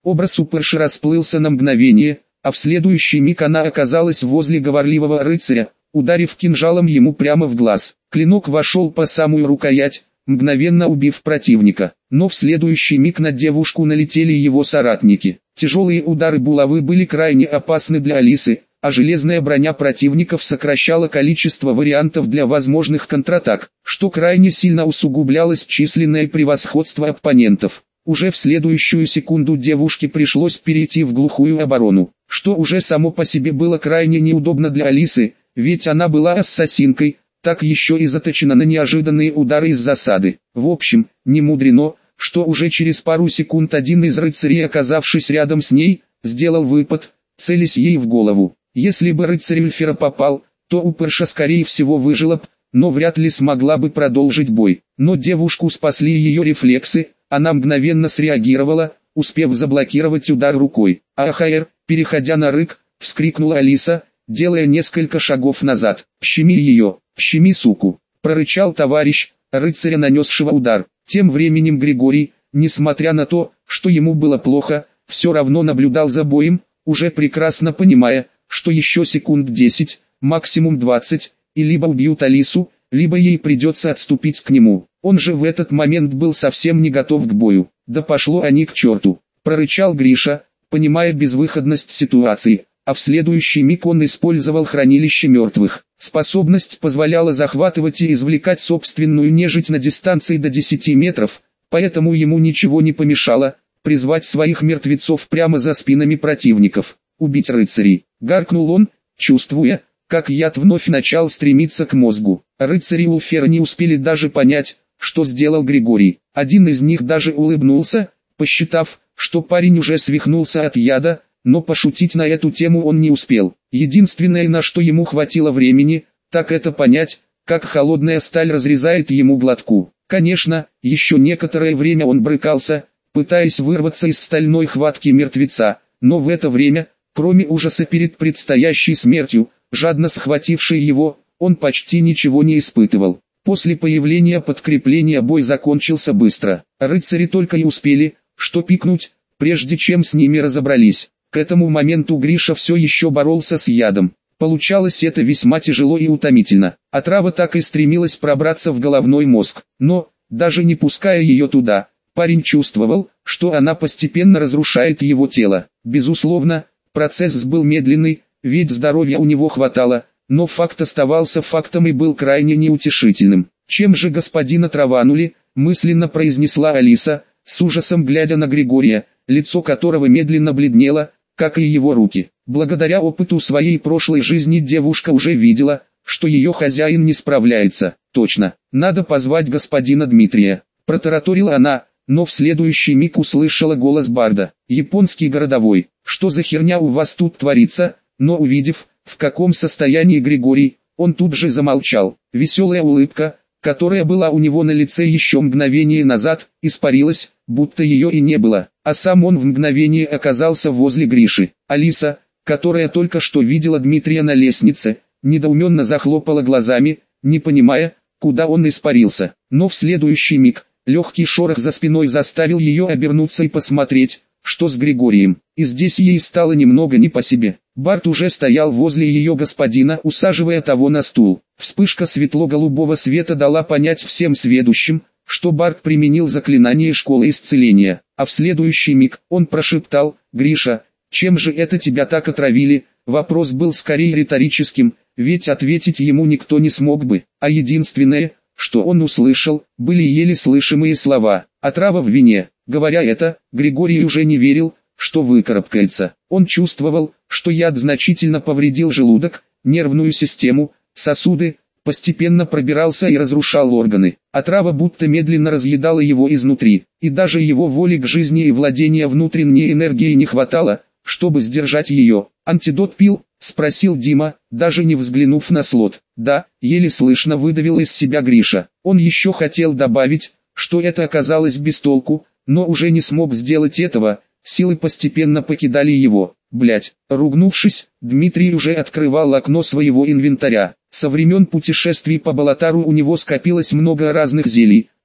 Образ упырши расплылся на мгновение, а в следующий миг она оказалась возле говорливого рыцаря, ударив кинжалом ему прямо в глаз. Клинок вошел по самую рукоять, мгновенно убив противника. Но в следующий миг на девушку налетели его соратники. Тяжелые удары булавы были крайне опасны для Алисы, а железная броня противников сокращала количество вариантов для возможных контратак, что крайне сильно усугублялось численное превосходство оппонентов. Уже в следующую секунду девушке пришлось перейти в глухую оборону, что уже само по себе было крайне неудобно для Алисы, ведь она была ассасинкой, так еще и заточена на неожиданные удары из засады. В общем, не мудрено, что уже через пару секунд один из рыцарей, оказавшись рядом с ней, сделал выпад, целясь ей в голову. Если бы рыцарь Ульфера попал, то упырша скорее всего выжила б, но вряд ли смогла бы продолжить бой. Но девушку спасли ее рефлексы, она мгновенно среагировала, успев заблокировать удар рукой. «Ахаэр!» Переходя на рык, вскрикнула Алиса, делая несколько шагов назад. «Щеми ее! Щеми, суку!» прорычал товарищ, рыцаря, нанесшего удар. Тем временем Григорий, несмотря на то, что ему было плохо, все равно наблюдал за боем, уже прекрасно понимая, что еще секунд 10, максимум 20, и либо убьют Алису, либо ей придется отступить к нему. Он же в этот момент был совсем не готов к бою. «Да пошло они к черту!» прорычал Гриша, понимая безвыходность ситуации, а в следующий миг он использовал хранилище мертвых. Способность позволяла захватывать и извлекать собственную нежить на дистанции до 10 метров, поэтому ему ничего не помешало призвать своих мертвецов прямо за спинами противников. «Убить рыцарей!» гаркнул он, чувствуя, как яд вновь начал стремиться к мозгу. Рыцари Ульфера не успели даже понять, что сделал Григорий. Один из них даже улыбнулся, посчитав, что парень уже свихнулся от яда, но пошутить на эту тему он не успел. Единственное, на что ему хватило времени, так это понять, как холодная сталь разрезает ему глотку. Конечно, еще некоторое время он брыкался, пытаясь вырваться из стальной хватки мертвеца, но в это время, кроме ужаса перед предстоящей смертью, жадно схватившей его, он почти ничего не испытывал. После появления подкрепления бой закончился быстро. Рыцари только и успели, что пикнуть, прежде чем с ними разобрались. К этому моменту Гриша все еще боролся с ядом. Получалось это весьма тяжело и утомительно. Отрава так и стремилась пробраться в головной мозг. Но, даже не пуская ее туда, парень чувствовал, что она постепенно разрушает его тело. Безусловно, процесс был медленный, ведь здоровья у него хватало, но факт оставался фактом и был крайне неутешительным. «Чем же господина траванули?» – мысленно произнесла Алиса, с ужасом глядя на Григория, лицо которого медленно бледнело, как и его руки. Благодаря опыту своей прошлой жизни девушка уже видела, что ее хозяин не справляется. «Точно, надо позвать господина Дмитрия», – протараторила она, но в следующий миг услышала голос барда. «Японский городовой, что за херня у вас тут творится?» Но увидев, в каком состоянии Григорий, он тут же замолчал. Веселая улыбка, которая была у него на лице еще мгновение назад, испарилась, будто ее и не было, а сам он в мгновение оказался возле Гриши. Алиса, которая только что видела Дмитрия на лестнице, недоуменно захлопала глазами, не понимая, куда он испарился. Но в следующий миг, легкий шорох за спиной заставил ее обернуться и посмотреть, что с Григорием. И здесь ей стало немного не по себе. Барт уже стоял возле ее господина, усаживая того на стул. Вспышка светло-голубого света дала понять всем сведущим, что Барт применил заклинание школы исцеления. А в следующий миг он прошептал: «Гриша, чем же это тебя так отравили?» Вопрос был скорее риторическим, ведь ответить ему никто не смог бы. А единственное, что он услышал, были еле слышимые слова: «Отрава в вине». Говоря это, Григорий уже не верил, что выкарабкается. Он чувствовал, что яд значительно повредил желудок, нервную систему, сосуды, постепенно пробирался и разрушал органы. Отрава будто медленно разъедала его изнутри, и даже его воли к жизни и владения внутренней энергией не хватало, чтобы сдержать ее. «Антидот пил?» – спросил Дима, даже не взглянув на слот. «Да», – еле слышно выдавил из себя Гриша. Он еще хотел добавить, что это оказалось без толку, но уже не смог сделать этого, силы постепенно покидали его. Блять, ругнувшись, Дмитрий уже открывал окно своего инвентаря. Со времен путешествий по Балатару у него скопилось много разных зелий,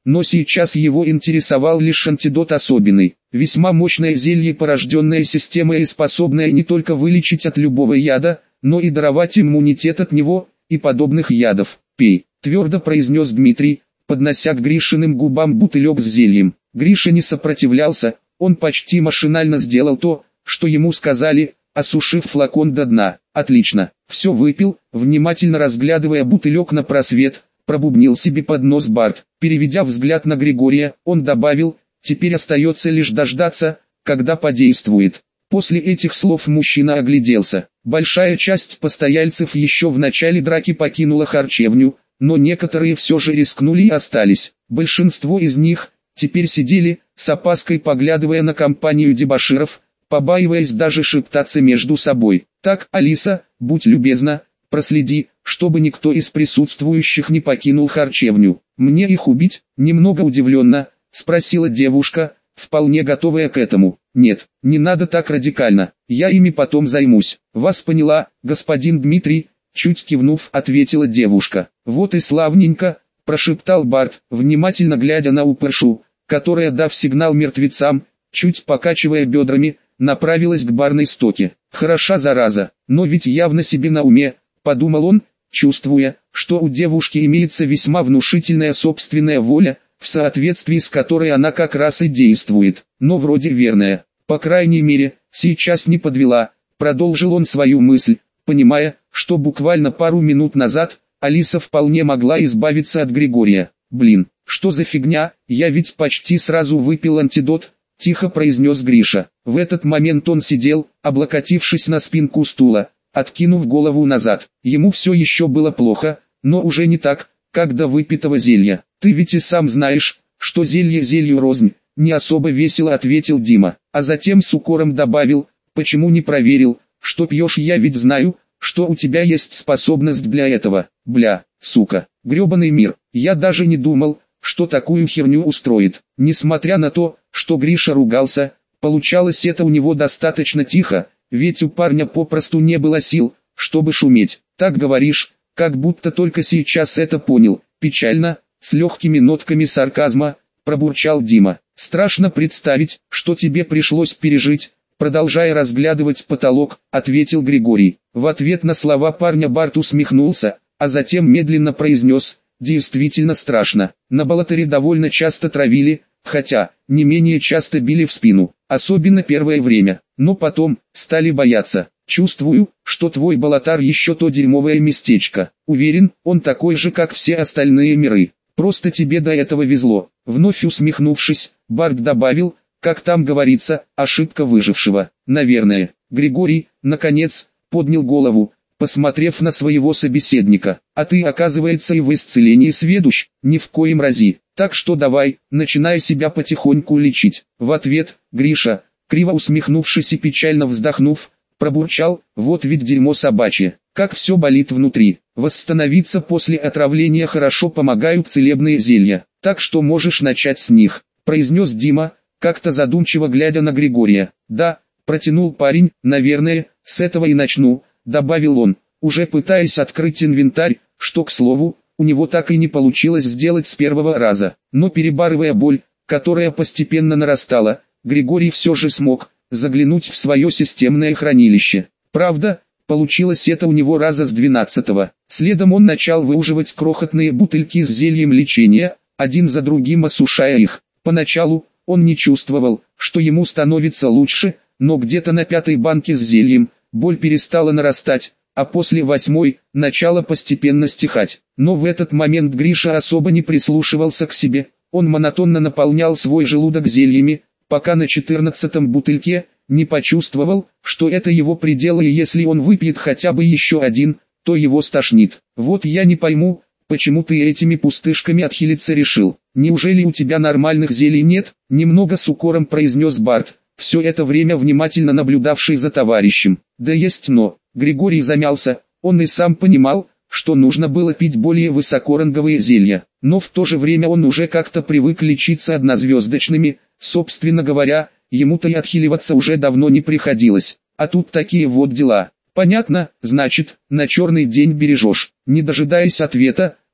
но сейчас его интересовал лишь антидот особенный. Весьма мощное зелье, порожденное системой и способное не только вылечить от любого яда, но и даровать иммунитет от него и подобных ядов. «Пей», — твердо произнес Дмитрий, поднося к Гришиным губам бутылек с зельем. Гриша не сопротивлялся, он почти машинально сделал то, что ему сказали, осушив флакон до дна. «Отлично, все выпил», внимательно разглядывая бутылек на просвет, пробубнил себе под нос Барт. Переведя взгляд на Григория, он добавил: «Теперь остается лишь дождаться, когда подействует». После этих слов мужчина огляделся. Большая часть постояльцев еще в начале драки покинула харчевню, но некоторые все же рискнули и остались. Большинство из них теперь сидели, с опаской поглядывая на компанию дебоширов, побаиваясь даже шептаться между собой. «Так, Алиса, будь любезна, проследи, чтобы никто из присутствующих не покинул харчевню. Мне их убить?» Немного удивленно спросила девушка, вполне готовая к этому. «Нет, не надо так радикально, я ими потом займусь». «Вас поняла, господин Дмитрий», чуть кивнув, ответила девушка. «Вот и славненько», прошептал Барт, внимательно глядя на упыршу, которая, дав сигнал мертвецам, чуть покачивая бедрами, направилась к барной стойке. «Хороша зараза, но ведь явно себе на уме», подумал он, чувствуя, что у девушки имеется весьма внушительная собственная воля, в соответствии с которой она как раз и действует, но вроде верная. По крайней мере, сейчас не подвела, продолжил он свою мысль, понимая, что буквально пару минут назад Алиса вполне могла избавиться от Григория. «Блин, что за фигня, я ведь почти сразу выпил антидот», тихо произнес Гриша. В этот момент он сидел, облокотившись на спинку стула, откинув голову назад. Ему все еще было плохо, но уже не так, как до выпитого зелья. «Ты ведь и сам знаешь, что зелье зелью рознь», не особо весело ответил Дима, а затем с укором добавил: «Почему не проверил, что пьешь? Я ведь знаю, что у тебя есть способность для этого». «Бля, сука, гребаный мир, я даже не думал, что такую херню устроит». Несмотря на то, что Гриша ругался, получалось это у него достаточно тихо, ведь у парня попросту не было сил, чтобы шуметь. «Так говоришь, как будто только сейчас это понял», печально, с легкими нотками сарказма, пробурчал Дима. «Страшно представить, что тебе пришлось пережить», продолжая разглядывать потолок, ответил Григорий. В ответ на слова парня Барт усмехнулся, а затем медленно произнес: «Действительно страшно. На Балатаре довольно часто травили, хотя, не менее часто били в спину, особенно первое время, но потом стали бояться. Чувствую, что твой Балатар еще то дерьмовое местечко. Уверен, он такой же, как все остальные миры. Просто тебе до этого везло». Вновь усмехнувшись, Барт добавил: «Как там говорится, ошибка выжившего». Наверное. Григорий, наконец, поднял голову, посмотрев на своего собеседника. «А ты, оказывается, и в исцелении сведущ?» «Ни в коем разе. Так что давай, начинай себя потихоньку лечить». В ответ, Гриша, криво усмехнувшись и печально вздохнув, пробурчал: «Вот ведь дерьмо собачье, как все болит внутри. Восстановиться после отравления хорошо помогают целебные зелья, так что можешь начать с них», произнес Дима, как-то задумчиво глядя на Григория. «Да», протянул парень, «наверное, с этого и начну», добавил он, уже пытаясь открыть инвентарь, что, к слову, у него так и не получилось сделать с первого раза. Но перебарывая боль, которая постепенно нарастала, Григорий все же смог заглянуть в свое системное хранилище. Правда, получилось это у него раза с 12-го. Следом он начал выуживать крохотные бутыльки с зельем лечения, один за другим осушая их. Поначалу он не чувствовал, что ему становится лучше, но где-то на 5-й банке с зельем боль перестала нарастать, а после 8-й начала постепенно стихать. Но в этот момент Гриша особо не прислушивался к себе, он монотонно наполнял свой желудок зельями, пока на 14-м бутыльке не почувствовал, что это его предел, и если он выпьет хотя бы еще один, то его стошнит. «Вот я не пойму, почему ты этими пустышками отхилиться решил? Неужели у тебя нормальных зелий нет?» Немного с укором произнес Барт, все это время внимательно наблюдавший за товарищем. «Да есть, но...» Григорий замялся, он и сам понимал, что нужно было пить более высокоранговые зелья, но в то же время он уже как-то привык лечиться однозвездочными, собственно говоря, ему-то и отхиливаться уже давно не приходилось, а тут такие вот дела. «Понятно, значит, на черный день бережешь». Не дожидаясь ответа,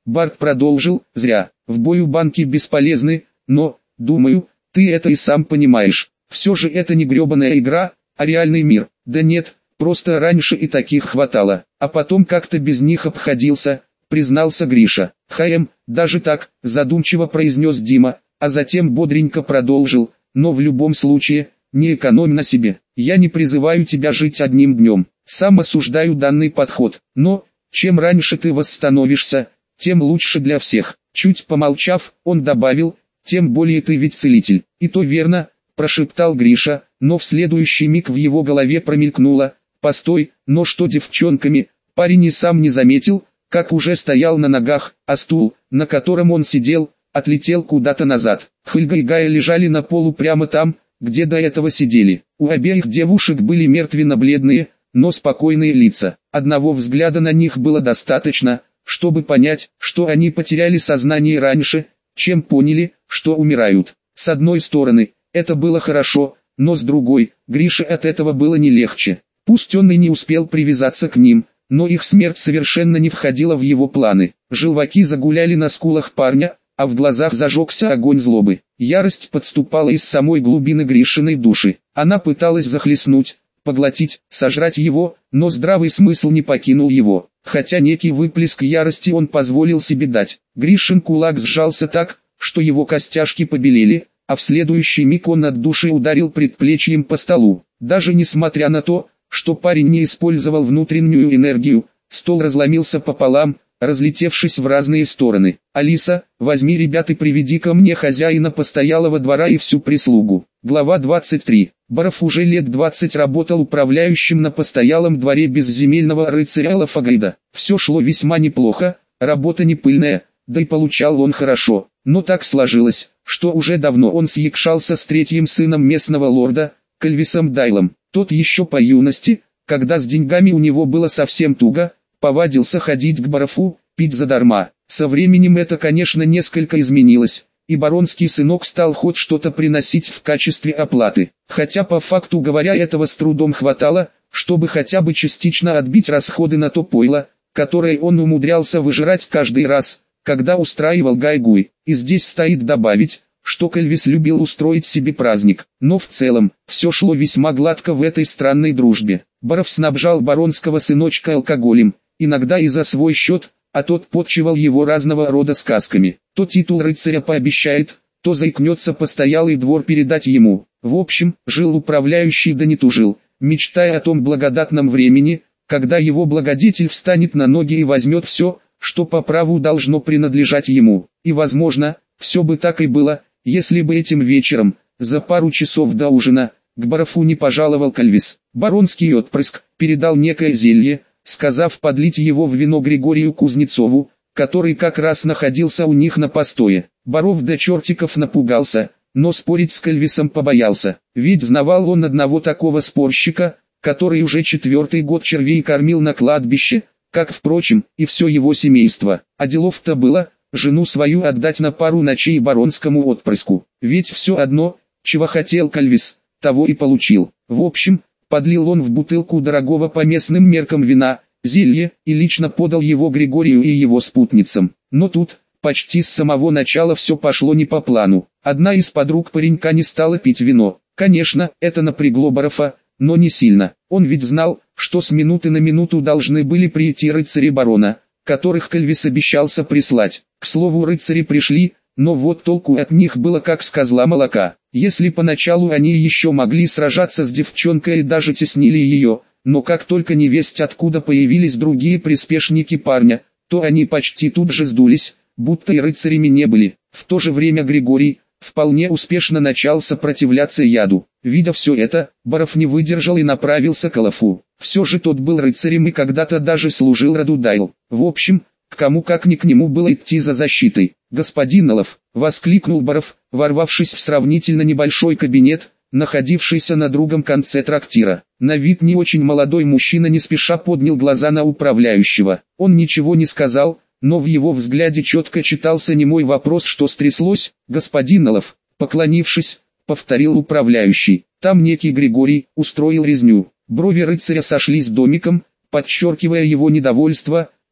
Барт продолжил: зря, в бою банки бесполезны, но, думаю, ты это и сам понимаешь. Все же это не гребаная игра, а реальный мир. Да нет, просто раньше и таких хватало, а потом как-то без них обходился, признался Гриша. Даже так, задумчиво произнес Дима, а затем бодренько продолжил: но в любом случае, не экономь на себе. Я не призываю тебя жить одним днем, сам осуждаю данный подход, но, чем раньше ты восстановишься, тем лучше для всех. Чуть помолчав, он добавил: тем более ты ведь целитель. И то верно, прошептал Гриша, но в следующий миг в его голове промелькнуло: постой, но что девчонками? Парень и сам не заметил, как уже стоял на ногах, а стул, на котором он сидел, отлетел куда-то назад. Хельга и Гая лежали на полу прямо там, где до этого сидели. У обеих девушек были мертвенно-бледные, но спокойные лица. Одного взгляда на них было достаточно, чтобы понять, что они потеряли сознание раньше, чем поняли, что умирают. С одной стороны, это было хорошо, но с другой, Грише от этого было не легче. Пусть он и не успел привязаться к ним, но их смерть совершенно не входила в его планы. Желваки загуляли на скулах парня, а в глазах зажегся огонь злобы. Ярость подступала из самой глубины Гришиной души. Она пыталась захлестнуть, поглотить, сожрать его, но здравый смысл не покинул его. Хотя некий выплеск ярости он позволил себе дать. Гришин кулак сжался так, что его костяшки побелели, а в следующий миг он от души ударил предплечьем по столу. Даже несмотря на то, что парень не использовал внутреннюю энергию, стол разломился пополам, разлетевшись в разные стороны. «Алиса, возьми ребят и приведи ко мне хозяина постоялого двора и всю прислугу». Глава 23. Баров уже лет 20 работал управляющим на постоялом дворе безземельного рыцаря Лафагайда. Все шло весьма неплохо, работа не пыльная, да и получал он хорошо. Но так сложилось, что уже давно он съекшался с третьим сыном местного лорда, Кальвисом Дайлом. Тот еще по юности, когда с деньгами у него было совсем туго, повадился ходить к Барофу, пить задарма. Со временем это, конечно, несколько изменилось, и баронский сынок стал хоть что-то приносить в качестве оплаты. Хотя по факту говоря этого с трудом хватало, чтобы хотя бы частично отбить расходы на то пойло, которое он умудрялся выжирать каждый раз, когда устраивал гайгуй. И здесь стоит добавить, что Кальвис любил устроить себе праздник, но в целом, все шло весьма гладко в этой странной дружбе. Баров снабжал баронского сыночка алкоголем, иногда и за свой счет, а тот подчивал его разного рода сказками. То титул рыцаря пообещает, то заикнется постоялый двор передать ему. В общем, жил управляющий да не тужил, мечтая о том благодатном времени, когда его благодетель встанет на ноги и возьмет все, что по праву должно принадлежать ему. И возможно, все бы так и было, если бы этим вечером, за пару часов до ужина, к Барофу не пожаловал Кальвис. Баронский отпрыск передал некое зелье, сказав подлить его в вино Григорию Кузнецову, который как раз находился у них на постое. Баров до чертиков напугался, но спорить с Кальвисом побоялся, ведь знавал он одного такого спорщика, который уже 4-й год червей кормил на кладбище, как, впрочем, и все его семейство. А делов-то было, жену свою отдать на пару ночей баронскому отпрыску. Ведь все одно, чего хотел Кальвис, того и получил. В общем, подлил он в бутылку дорогого по местным меркам вина, зелье, и лично подал его Григорию и его спутницам. Но тут, почти с самого начала все пошло не по плану. Одна из подруг паренька не стала пить вино. Конечно, это напрягло Барофа, но не сильно. Он ведь знал, что с минуты на минуту должны были прийти рыцари барона, которых Кальвис обещался прислать. К слову, рыцари пришли, но вот толку от них было как с козла молока. Если поначалу они еще могли сражаться с девчонкой и даже теснили ее, но как только невесть откуда появились другие приспешники парня, то они почти тут же сдулись, будто и рыцарями не были. В то же время Григорий вполне успешно начал сопротивляться яду. Видя все это, Баров не выдержал и направился к Олафу. Все же тот был рыцарем и когда-то даже служил роду Дайл. В общем, к кому как ни к нему было идти за защитой. «Господин Олаф!» — воскликнул Баров, ворвавшись в сравнительно небольшой кабинет, находившийся на другом конце трактира. На вид не очень молодой мужчина не спеша поднял глаза на управляющего. Он ничего не сказал, но в его взгляде четко читался немой вопрос, что стряслось. «Господин Олаф!» — поклонившись, повторил управляющий. «Там некий Григорий устроил резню». Брови рыцаря сошлись домиком, подчеркивая его недовольство,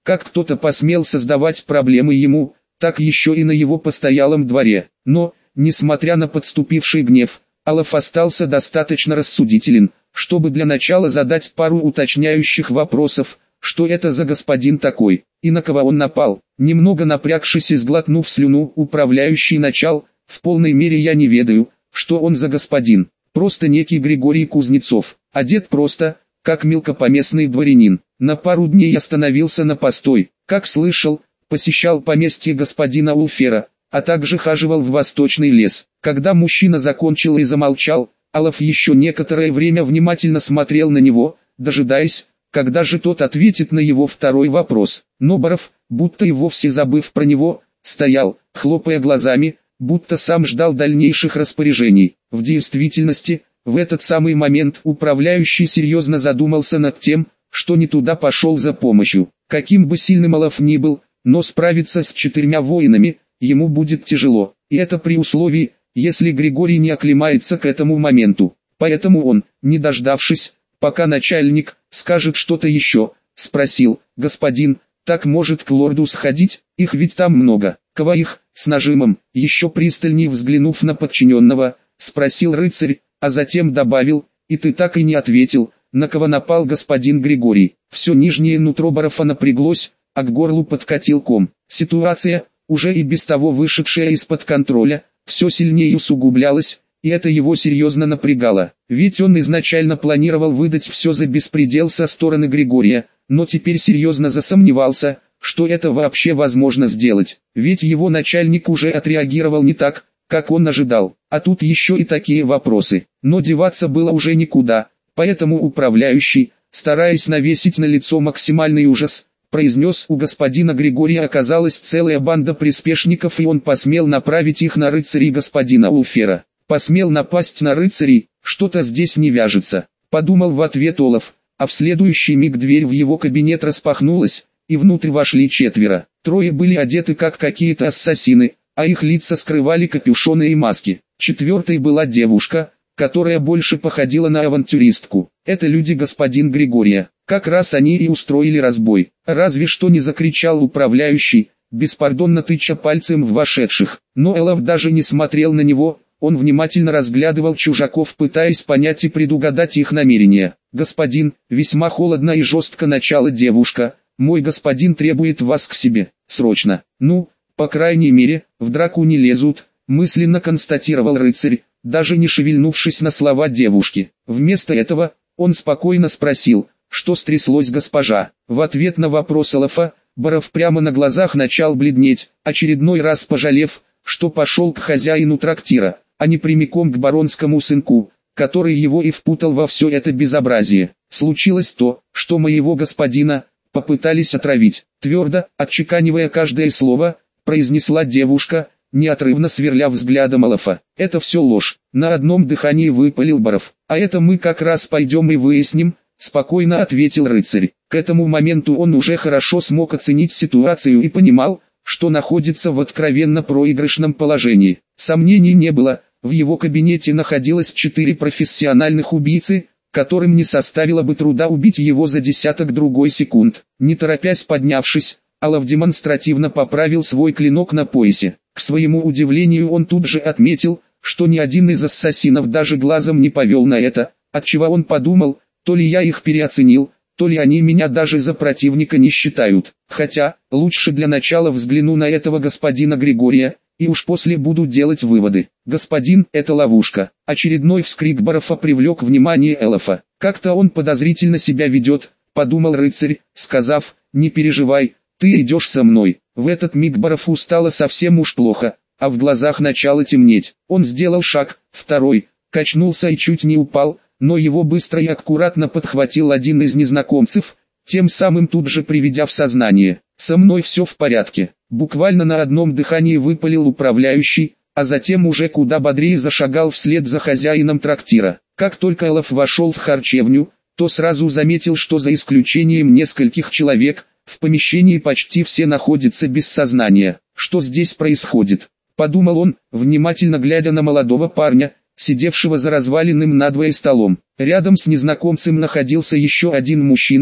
Как кто-то посмел создавать проблемы ему, так еще и на его постоялом дворе. Но, несмотря на подступивший гнев, Олаф остался достаточно рассудителен, чтобы для начала задать пару уточняющих вопросов, что это за господин такой, и на кого он напал. Немного напрягшись и сглотнув слюну, управляющий начал: в полной мере я не ведаю, что он за господин, просто некий Григорий Кузнецов, одет просто, как мелкопоместный дворянин. На пару дней остановился на постой, как слышал, посещал поместье господина Улфера, а также хаживал в восточный лес. Когда мужчина закончил и замолчал, Олаф еще некоторое время внимательно смотрел на него, дожидаясь, когда же тот ответит на его второй вопрос. Но Боров, будто и вовсе забыв про него, стоял, хлопая глазами, будто сам ждал дальнейших распоряжений. В действительности, в этот самый момент управляющий серьезно задумался над тем, что не туда пошел за помощью. Каким бы сильным Олаф ни был, но справиться с 4 воинами ему будет тяжело, и это при условии, если Григорий не оклемается к этому моменту. Поэтому он, не дождавшись, пока начальник скажет что-то еще, спросил: господин, так может к лорду сходить, их ведь там много. Кого их? С нажимом, еще пристальней взглянув на подчиненного, спросил рыцарь, а затем добавил: и ты так и не ответил, на кого напал господин Григорий. Все нижнее нутро Борофа напряглось, а к горлу подкатил ком. Ситуация, уже и без того вышедшая из-под контроля, все сильнее усугублялась, и это его серьезно напрягало. Ведь он изначально планировал выдать все за беспредел со стороны Григория, но теперь серьезно засомневался, что это вообще возможно сделать. Ведь его начальник уже отреагировал не так, как он ожидал. А тут еще и такие вопросы. Но деваться было уже никуда, поэтому управляющий, стараясь навесить на лицо максимальный ужас, произнес: у господина Григория оказалась целая банда приспешников, и он посмел направить их на рыцарей господина Улфера. Посмел напасть на рыцарей, что-то здесь не вяжется, подумал в ответ Олаф, а в следующий миг дверь в его кабинет распахнулась, и внутрь вошли 4. 3 были одеты как какие-то ассасины, а их лица скрывали капюшоны и маски. 4 была девушка, которая больше походила на авантюристку. Это люди господин Григория. Как раз они и устроили разбой. Разве что не закричал управляющий, беспардонно тыча пальцем в вошедших. Но Олаф даже не смотрел на него, он внимательно разглядывал чужаков, пытаясь понять и предугадать их намерения. «Господин», весьма холодно и жестко начала девушка, «мой господин требует вас к себе, срочно». «Ну, по крайней мере, в драку не лезут», мысленно констатировал рыцарь, даже не шевельнувшись на слова девушки. Вместо этого, он спокойно спросил: что стряслось, госпожа? В ответ на вопрос Олафа, Боров прямо на глазах начал бледнеть, очередной раз пожалев, что пошел к хозяину трактира, а не прямиком к баронскому сынку, который его и впутал во все это безобразие. Случилось то, что моего господина попытались отравить. Твердо, отчеканивая каждое слово, произнесла девушка, неотрывно сверля взглядом Олафа. «Это все ложь», на одном дыхании выпалил Боров. «А это мы как раз пойдем и выясним», спокойно ответил рыцарь. К этому моменту он уже хорошо смог оценить ситуацию и понимал, что находится в откровенно проигрышном положении. Сомнений не было, в его кабинете находилось 4 профессиональных убийцы, которым не составило бы труда убить его за десяток-другой секунд. Не торопясь поднявшись, Олаф демонстративно поправил свой клинок на поясе. К своему удивлению он тут же отметил, что ни один из ассасинов даже глазом не повел на это, отчего он подумал: то ли я их переоценил, то ли они меня даже за противника не считают. Хотя, лучше для начала взгляну на этого господина Григория, и уж после буду делать выводы. «Господин, это ловушка». Очередной вскрик Борофа привлек внимание Олафа. «Как-то он подозрительно себя ведет», подумал рыцарь, сказав: «Не переживай, ты идешь со мной». В этот миг Борофу стало совсем уж плохо, а в глазах начало темнеть. Он сделал шаг, второй, качнулся и чуть не упал, но его быстро и аккуратно подхватил один из незнакомцев, тем самым тут же приведя в сознание. «Со мной все в порядке», буквально на одном дыхании выпалил управляющий, а затем уже куда бодрее зашагал вслед за хозяином трактира. Как только Олаф вошел в харчевню, то сразу заметил, что за исключением нескольких человек, в помещении почти все находятся без сознания. «Что здесь происходит?» – подумал он, внимательно глядя на молодого парня, сидевшего за разваленным надвое столом. Рядом с незнакомцем находился еще один мужчина,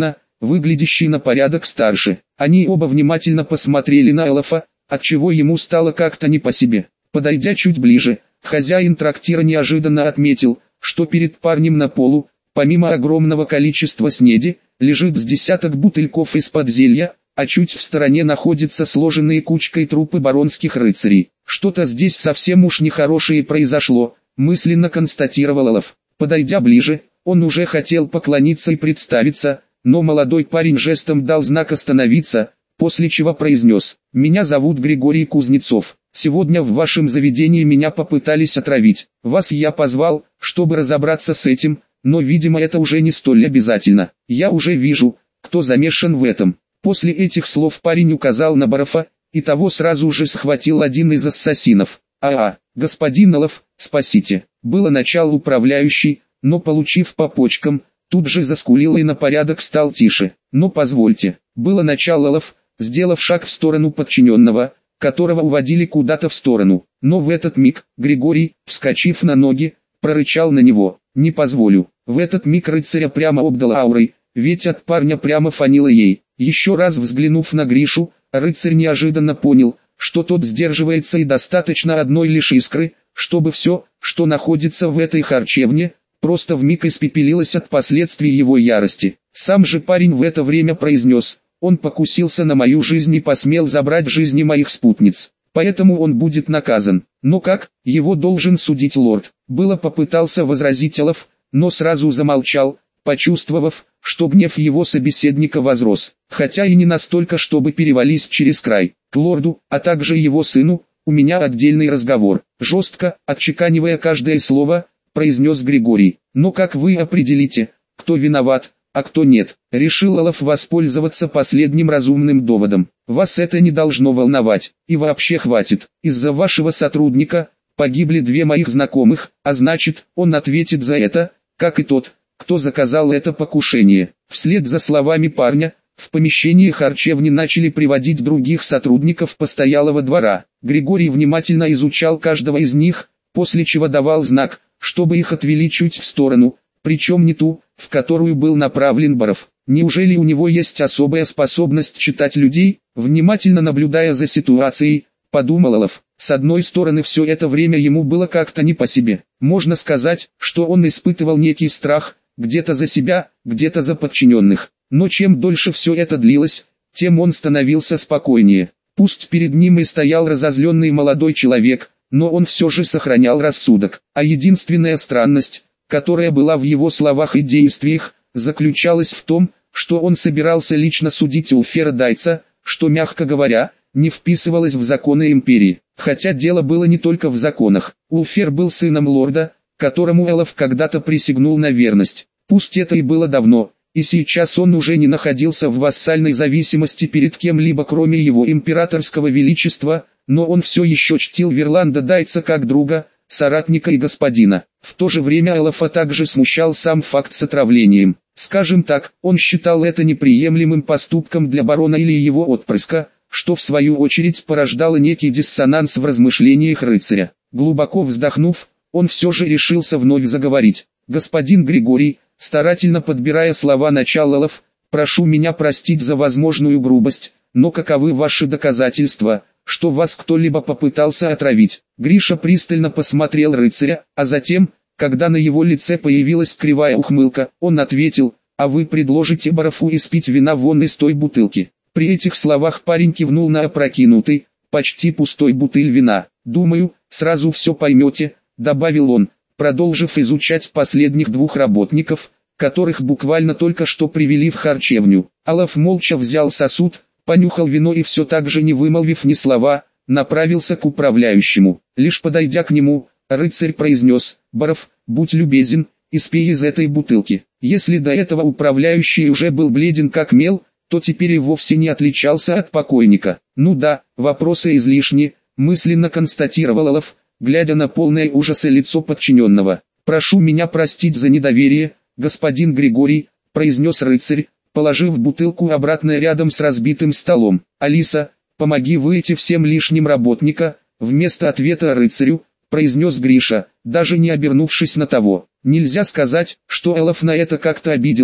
выглядящий на порядок старше. Они оба внимательно посмотрели на Элофа, отчего ему стало как-то не по себе. Подойдя чуть ближе, хозяин трактира неожиданно отметил, что перед парнем на полу, помимо огромного количества снеди, лежит с десяток бутыльков из-под зелья, а чуть в стороне находятся сложенные кучкой трупы баронских рыцарей. Что-то здесь совсем уж нехорошее произошло, мысленно констатировал Элоф. Подойдя ближе, он уже хотел поклониться и представиться, но молодой парень жестом дал знак остановиться, после чего произнес: «Меня зовут Григорий Кузнецов. Сегодня в вашем заведении меня попытались отравить. Вас я позвал, чтобы разобраться с этим, но видимо это уже не столь обязательно. Я уже вижу, кто замешан в этом». После этих слов парень указал на Барафа, и того сразу же схватил один из ассасинов. Господин Элоф, спасите. Было начало управляющий, но получив по почкам, тут же заскулил и на порядок стал тише. Но позвольте. Было начало Элоф, сделав шаг в сторону подчиненного, которого уводили куда-то в сторону. Но в этот миг, Григорий, вскочив на ноги, прорычал на него: «Не позволю». В этот миг рыцаря прямо обдало аурой, ведь от парня прямо фанило ей. Еще раз взглянув на Гришу, рыцарь неожиданно понял, что тот сдерживается и достаточно одной лишь искры, чтобы все, что находится в этой харчевне, просто вмиг испепелилось от последствий его ярости. Сам же парень в это время произнес: «Он покусился на мою жизнь и посмел забрать жизни моих спутниц, поэтому он будет наказан». «Но как? Его должен судить лорд». Было попытался возразить Элоф, но сразу замолчал, почувствовав, что гнев его собеседника возрос, хотя и не настолько, чтобы перевалить через край. «К лорду, а также его сыну, у меня отдельный разговор», жестко, отчеканивая каждое слово, произнес Григорий. «Но как вы определите, кто виноват, а кто нет?» Решил Элоф воспользоваться последним разумным доводом. «Вас это не должно волновать, и вообще хватит. Из-за вашего сотрудника погибли 2 моих знакомых, а значит, он ответит за это, как и тот, кто заказал это покушение». Вслед за словами парня, в помещении харчевни начали приводить других сотрудников постоялого двора. Григорий внимательно изучал каждого из них, после чего давал знак, чтобы их отвели чуть в сторону, причем не ту, в которую был направлен Бараф. Неужели у него есть особая способность читать людей? Внимательно наблюдая за ситуацией, подумал Элоф. С одной стороны, все это время ему было как-то не по себе. Можно сказать, что он испытывал некий страх, где-то за себя, где-то за подчиненных. Но чем дольше все это длилось, тем он становился спокойнее. Пусть перед ним и стоял разозленный молодой человек, но он все же сохранял рассудок. А единственная странность, которая была в его словах и действиях, заключалась в том, что он собирался лично судить Улфера Дайца, что, мягко говоря, не вписывалось в законы империи. Хотя дело было не только в законах. Улфер был сыном лорда, которому Элоф когда-то присягнул на верность. Пусть это и было давно, и сейчас он уже не находился в вассальной зависимости перед кем-либо кроме его императорского величества, но он все еще чтил Верланда Дайца как друга, соратника и господина. В то же время Элофа также смущал сам факт с отравлением. Скажем так, он считал это неприемлемым поступком для барона или его отпрыска, что в свою очередь порождало некий диссонанс в размышлениях рыцаря. Глубоко вздохнув, он все же решился вновь заговорить. «Господин Григорий», старательно подбирая слова, начал Элоф, «прошу меня простить за возможную грубость, но каковы ваши доказательства, что вас кто-либо попытался отравить?» Гриша пристально посмотрел рыцаря, а затем, когда на его лице появилась кривая ухмылка, он ответил: «А вы предложите Барафу испить вина вон из той бутылки». При этих словах парень кивнул на опрокинутый, почти пустой бутыль вина. «Думаю, сразу все поймете», — добавил он, продолжив изучать последних 2 работников, которых буквально только что привели в харчевню. Элоф молча взял сосуд, понюхал вино и все так же, не вымолвив ни слова, направился к управляющему. Лишь подойдя к нему, рыцарь произнес: «Бараф, будь любезен, испей из этой бутылки». Если до этого управляющий уже был бледен как мел, то теперь и вовсе не отличался от покойника. «Ну да, вопросы излишни», — мысленно констатировал Элоф, глядя на полное ужаса лицо подчиненного. «Прошу меня простить за недоверие, господин Григорий», — произнес рыцарь, положив бутылку обратно рядом с разбитым столом. «Алиса, помоги выйти всем лишним работника», — вместо ответа рыцарю, произнес Гриша, даже не обернувшись на того. Нельзя сказать, что Элоф на это как-то обиделся,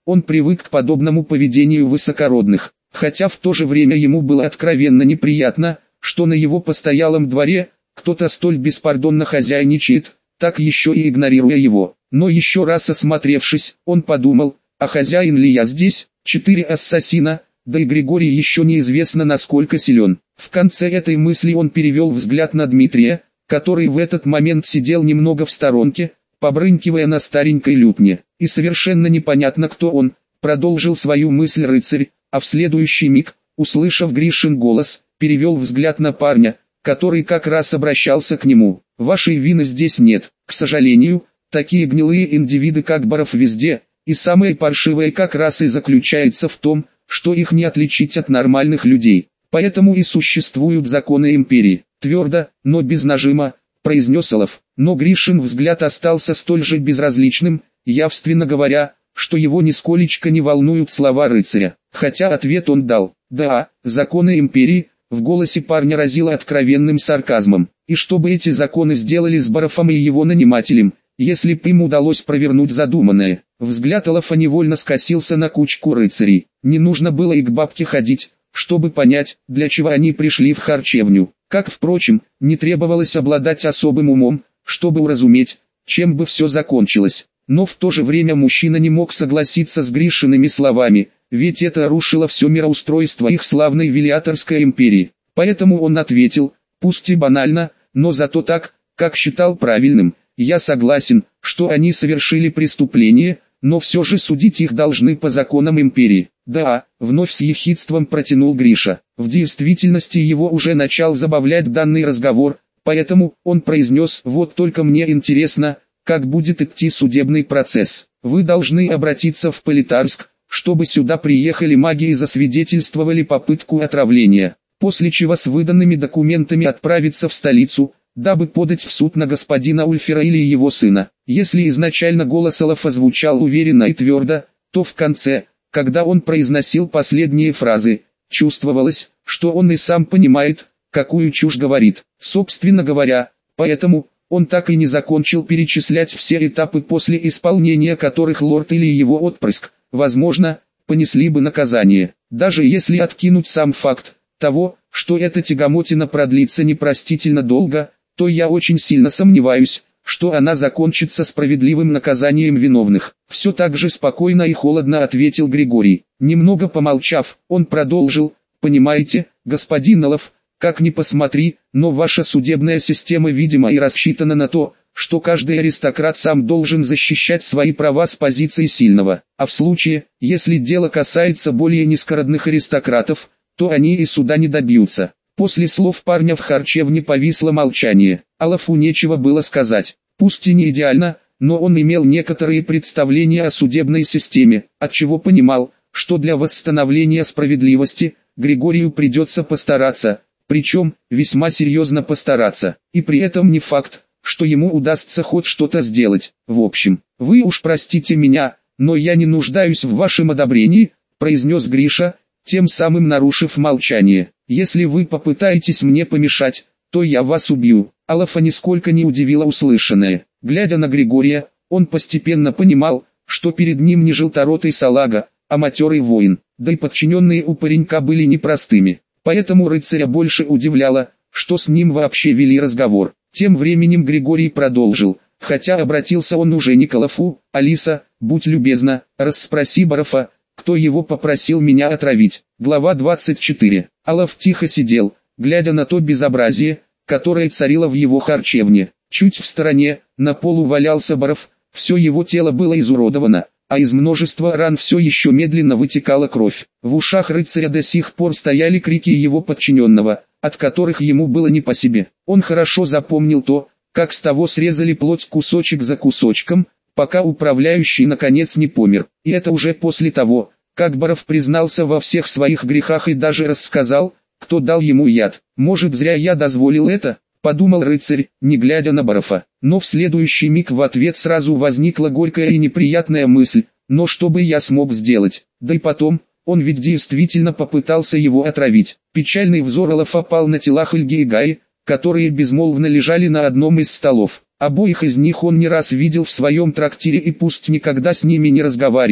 Он привык к подобному поведению высокородных, хотя в то же время ему было откровенно неприятно, что на его постоялом дворе кто-то столь беспардонно хозяйничает, так еще и игнорируя его. Но еще раз осмотревшись, он подумал, а хозяин ли я здесь? 4 ассасина, да и Григорий еще неизвестно насколько силен. В конце этой мысли он перевел взгляд на Дмитрия, который в этот момент сидел немного в сторонке, побрынкивая на старенькой лютне. И совершенно непонятно кто он, продолжил свою мысль рыцарь, а в следующий миг, услышав Гришин голос, перевел взгляд на парня, который как раз обращался к нему. Вашей вины здесь нет, к сожалению, такие гнилые индивиды как Боров везде, и самое паршивое как раз и заключается в том, что их не отличить от нормальных людей. Поэтому и существуют законы империи. Твердо, но без нажима, произнес Олаф. Но Гришин взгляд остался столь же безразличным, явственно говоря, что его нисколечко не волнуют слова рыцаря. Хотя ответ он дал. Да, законы империи, в голосе парня разило откровенным сарказмом. И чтобы эти законы сделали с Боровым и его нанимателем, если б им удалось провернуть задуманное. Взгляд Олафа невольно скосился на кучку рыцарей. Не нужно было и к бабке ходить, чтобы понять, для чего они пришли в харчевню. Как, впрочем, не требовалось обладать особым умом, чтобы уразуметь, чем бы все закончилось. Но в то же время мужчина не мог согласиться с Гришиными словами, ведь это рушило все мироустройство их славной Велиаторской империи. Поэтому он ответил, пусть и банально, но зато так, как считал правильным. Я согласен, что они совершили преступление, но все же судить их должны по законам империи. Да, вновь с ехидством протянул Гриша. В действительности его уже начал забавлять данный разговор, поэтому он произнес: вот только мне интересно, как будет идти судебный процесс. Вы должны обратиться в Политарск, чтобы сюда приехали маги и засвидетельствовали попытку отравления, после чего с выданными документами отправиться в столицу, дабы подать в суд на господина Ульфера или его сына. Если изначально голос Олафа звучал уверенно и твердо, то в конце, когда он произносил последние фразы, чувствовалось, что он и сам понимает, какую чушь говорит. Собственно говоря, поэтому он так и не закончил перечислять все этапы, после исполнения которых лорд или его отпрыск, возможно, понесли бы наказание. Даже если откинуть сам факт того, что эта тягомотина продлится непростительно долго, то я очень сильно сомневаюсь, что она закончится справедливым наказанием виновных. Все так же спокойно и холодно ответил Григорий. Немного помолчав, он продолжил: понимаете, господин Олаф, как ни посмотри, но ваша судебная система видимо и рассчитана на то, что каждый аристократ сам должен защищать свои права с позиции сильного. А в случае, если дело касается более низкородных аристократов, то они и суда не добьются. После слов парня в харчевне повисло молчание. Олафу нечего было сказать. Пусть и не идеально, но он имел некоторые представления о судебной системе, отчего понимал, что для восстановления справедливости Григорию придется постараться, причем весьма серьезно постараться. И при этом не факт, что ему удастся хоть что-то сделать. В общем, вы уж простите меня, но я не нуждаюсь в вашем одобрении, произнес Гриша, тем самым нарушив молчание. Если вы попытаетесь мне помешать, то я вас убью. Олафа нисколько не удивило услышанное. Глядя на Григория, он постепенно понимал, что перед ним не желторотый салага, а матерый воин. Да и подчиненные у паренька были непростыми. Поэтому рыцаря больше удивляло, что с ним вообще вели разговор. Тем временем Григорий продолжил, хотя обратился он уже не к Олафу: «Алиса, будь любезна, расспроси Борова, кто его попросил меня отравить». Глава 24. Олаф тихо сидел, глядя на то безобразие, которое царило в его харчевне. Чуть в стороне, на полу валялся Боров, все его тело было изуродовано, а из множества ран все еще медленно вытекала кровь. В ушах рыцаря до сих пор стояли крики его подчиненного, от которых ему было не по себе. Он хорошо запомнил то, как с того срезали плоть кусочек за кусочком, пока управляющий наконец не помер. И это уже после того, как Боров признался во всех своих грехах и даже рассказал, кто дал ему яд. «Может, зря я дозволил это?» — подумал рыцарь, не глядя на Борова. Но в следующий миг в ответ сразу возникла горькая и неприятная мысль: но что бы я смог сделать? Да и потом, он ведь действительно попытался его отравить. Печальный взор Олафа пал на тела Хельги и Гаи, которые безмолвно лежали на одном из столов. Обоих из них он не раз видел в своем трактире и пусть никогда с ними не разговаривал,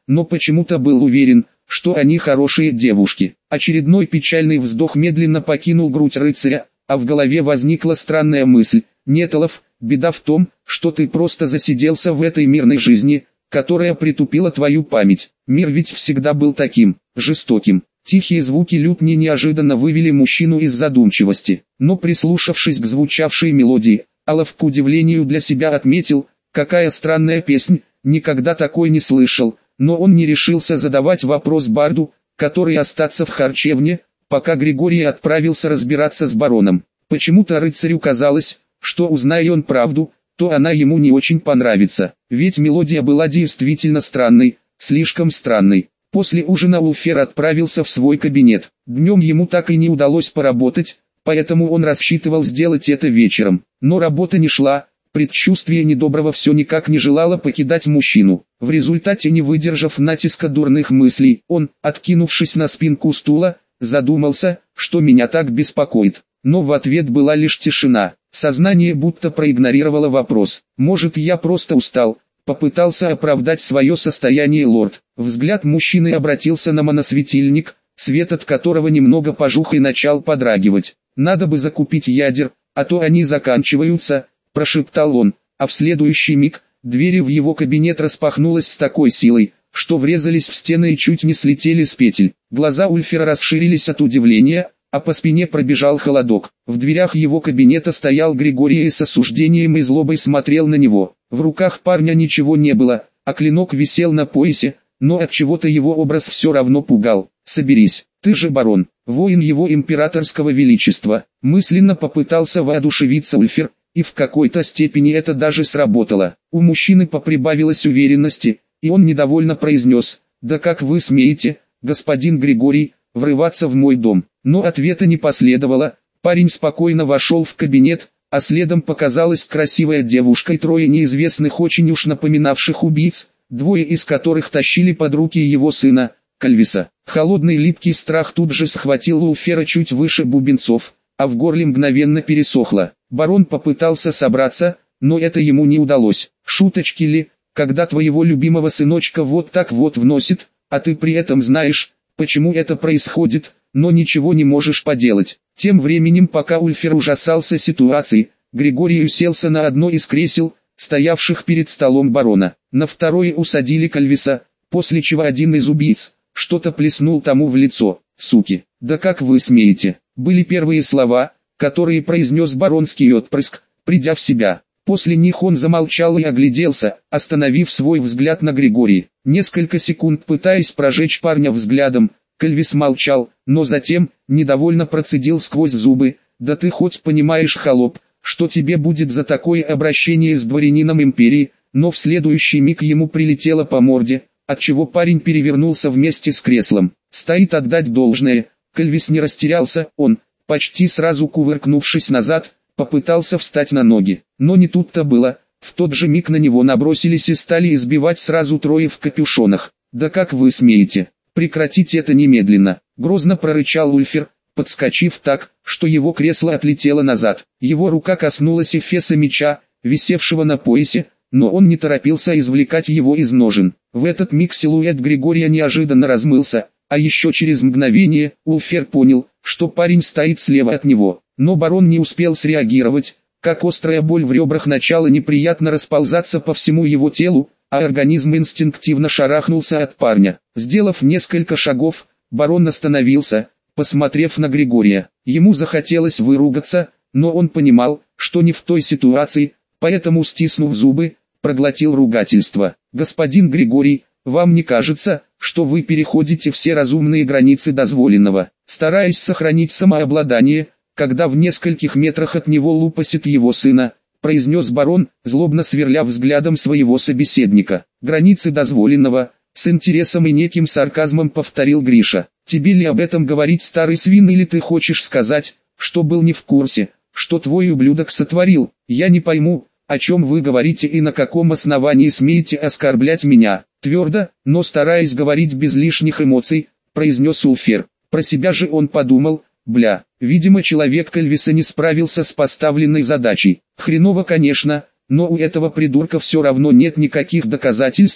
но почему-то был уверен, что они хорошие девушки. Очередной печальный вздох медленно покинул грудь рыцаря, а в голове возникла странная мысль: Нетолов, беда в том, что ты просто засиделся в этой мирной жизни, которая притупила твою память. Мир ведь всегда был таким, жестоким. Тихие звуки лютни неожиданно вывели мужчину из задумчивости, но прислушавшись к звучавшей мелодии, Алов к удивлению для себя отметил: какая странная песнь, никогда такой не слышал, но он не решился задавать вопрос барду, который остаться в харчевне, пока Григорий отправился разбираться с бароном. Почему-то рыцарю казалось, что узнай он правду, то она ему не очень понравится, ведь мелодия была действительно странной, слишком странной. После ужина Улфер отправился в свой кабинет. Днем ему так и не удалось поработать, поэтому он рассчитывал сделать это вечером. Но работа не шла, предчувствие недоброго все никак не желало покидать мужчину. В результате, не выдержав натиска дурных мыслей, он, откинувшись на спинку стула, задумался, что меня так беспокоит. Но в ответ была лишь тишина. Сознание будто проигнорировало вопрос. Может, я просто устал? Попытался оправдать свое состояние лорд. Взгляд мужчины обратился на моносветильник, свет от которого немного пожух и начал подрагивать. «Надо бы закупить ядер, а то они заканчиваются», – прошептал он, а в следующий миг двери в его кабинет распахнулась с такой силой, что врезались в стены и чуть не слетели с петель. Глаза Ульфера расширились от удивления, а по спине пробежал холодок. В дверях его кабинета стоял Григорий и с осуждением и злобой смотрел на него. В руках парня ничего не было, а клинок висел на поясе, но от чего-то его образ все равно пугал. «Соберись, ты же барон, воин его императорского величества», мысленно попытался воодушевиться Ульфер, и в какой-то степени это даже сработало. У мужчины поприбавилось уверенности, и он недовольно произнес: «Да как вы смеете, господин Григорий, врываться в мой дом?» Но ответа не последовало. Парень спокойно вошел в кабинет, а следом показалась красивая девушка и трое неизвестных, очень уж напоминавших убийц, двое из которых тащили под руки его сына, Кальвиса. Холодный липкий страх тут же схватил Улфера чуть выше бубенцов, а в горле мгновенно пересохло. Барон попытался собраться, но это ему не удалось. Шуточки ли, когда твоего любимого сыночка вот так вот вносит, а ты при этом знаешь, почему это происходит, но ничего не можешь поделать. Тем временем, пока Ульфер ужасался ситуации, Григорий уселся на одно из кресел, стоявших перед столом барона. На второе усадили Кальвиса, после чего один из убийц что-то плеснул тому в лицо. «Суки, да как вы смеете?» были первые слова, которые произнес баронский отпрыск, придя в себя. После них он замолчал и огляделся, остановив свой взгляд на Григория. Несколько секунд пытаясь прожечь парня взглядом, Кальвис молчал, но затем, недовольно процедил сквозь зубы: «Да ты хоть понимаешь, холоп, что тебе будет за такое обращение с дворянином империи?» Но в следующий миг ему прилетело по морде, отчего парень перевернулся вместе с креслом. Стоит отдать должное, Кальвис не растерялся, он, почти сразу кувыркнувшись назад, попытался встать на ноги. Но не тут-то было, в тот же миг на него набросились и стали избивать сразу трое в капюшонах. «Да как вы смеете? Прекратите это немедленно!» Грозно прорычал Ульфер, подскочив так, что его кресло отлетело назад. Его рука коснулась эфеса меча, висевшего на поясе, но он не торопился извлекать его из ножен. В этот миг силуэт Григория неожиданно размылся, а еще через мгновение Ульфер понял, что парень стоит слева от него. Но барон не успел среагировать, как острая боль в ребрах начала неприятно расползаться по всему его телу, а организм инстинктивно шарахнулся от парня. Сделав несколько шагов, барон остановился, посмотрев на Григория. Ему захотелось выругаться, но он понимал, что не в той ситуации, поэтому, стиснув зубы, проглотил ругательство. «Господин Григорий, вам не кажется, что вы переходите все разумные границы дозволенного?» Стараясь сохранить самообладание, когда в нескольких метрах от него лупасит его сына, произнес барон, злобно сверля взглядом своего собеседника. «Границы дозволенного», с интересом и неким сарказмом повторил Гриша. «Тебе ли об этом говорить, старый свин, или ты хочешь сказать, что был не в курсе, что твой ублюдок сотворил? Я не пойму, о чем вы говорите и на каком основании смеете оскорблять меня». Твердо, но стараясь говорить без лишних эмоций, произнес Ульфер. Про себя же он подумал: «Бля, видимо, человек Кальвиса не справился с поставленной задачей. Хреново, конечно, но у этого придурка все равно нет никаких доказательств,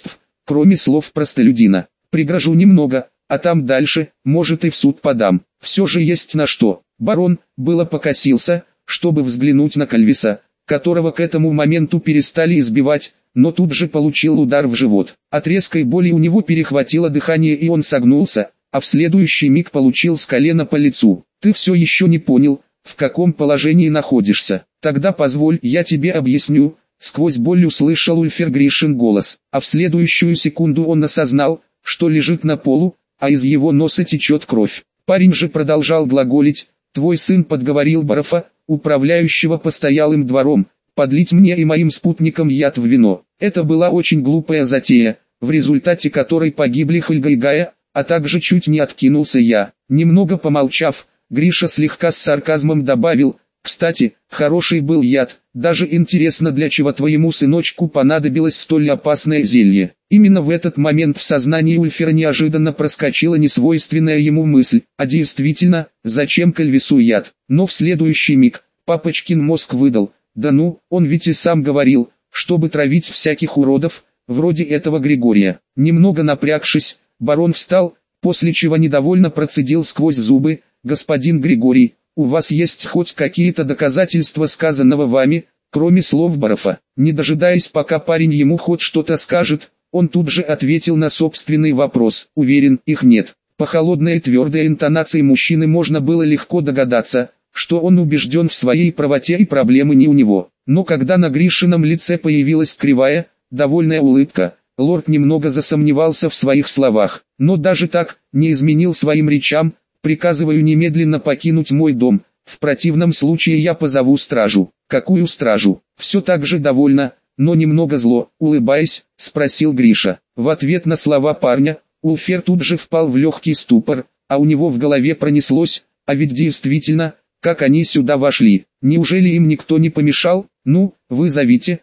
кроме слов простолюдина. Пригрожу немного, а там дальше, может, и в суд подам. Все же есть на что. Барон было покосился, чтобы взглянуть на Кальвиса, которого к этому моменту перестали избивать, но тут же получил удар в живот. От резкой боли у него перехватило дыхание и он согнулся, а в следующий миг получил с колена по лицу. «Ты все еще не понял, в каком положении находишься. Тогда позволь, я тебе объясню». Сквозь боль услышал Ульфер Гришин голос, а в следующую секунду он осознал, что лежит на полу, а из его носа течет кровь. Парень же продолжал глаголить: «Твой сын подговорил Барафа, управляющего постоялым двором, подлить мне и моим спутникам яд в вино. Это была очень глупая затея, в результате которой погибли Хельга и Гая, а также чуть не откинулся я». Немного помолчав, Гриша слегка с сарказмом добавил: «Кстати, хороший был яд, даже интересно, для чего твоему сыночку понадобилось столь опасное зелье». Именно в этот момент в сознании Ульфера неожиданно проскочила несвойственная ему мысль: а действительно, зачем Кальвису яд? Но в следующий миг, папочкин мозг выдал: да ну, он ведь и сам говорил, чтобы травить всяких уродов, вроде этого Григория. Немного напрягшись, барон встал, после чего недовольно процедил сквозь зубы: «Господин Григорий, у вас есть хоть какие-то доказательства сказанного вами, кроме слов Барафа?» Не дожидаясь, пока парень ему хоть что-то скажет, он тут же ответил на собственный вопрос: «Уверен, их нет». По холодной и твердой интонации мужчины можно было легко догадаться, что он убежден в своей правоте и проблемы не у него. Но когда на Гришином лице появилась кривая, довольная улыбка, лорд немного засомневался в своих словах, но даже так, не изменил своим речам: «Приказываю немедленно покинуть мой дом, в противном случае я позову стражу». «Какую стражу?» Все так же довольно, но немного зло, улыбаясь, спросил Гриша. В ответ на слова парня, Ульфер тут же впал в легкий ступор, а у него в голове пронеслось: а ведь действительно, как они сюда вошли? Неужели им никто не помешал? «Ну, вы зовите,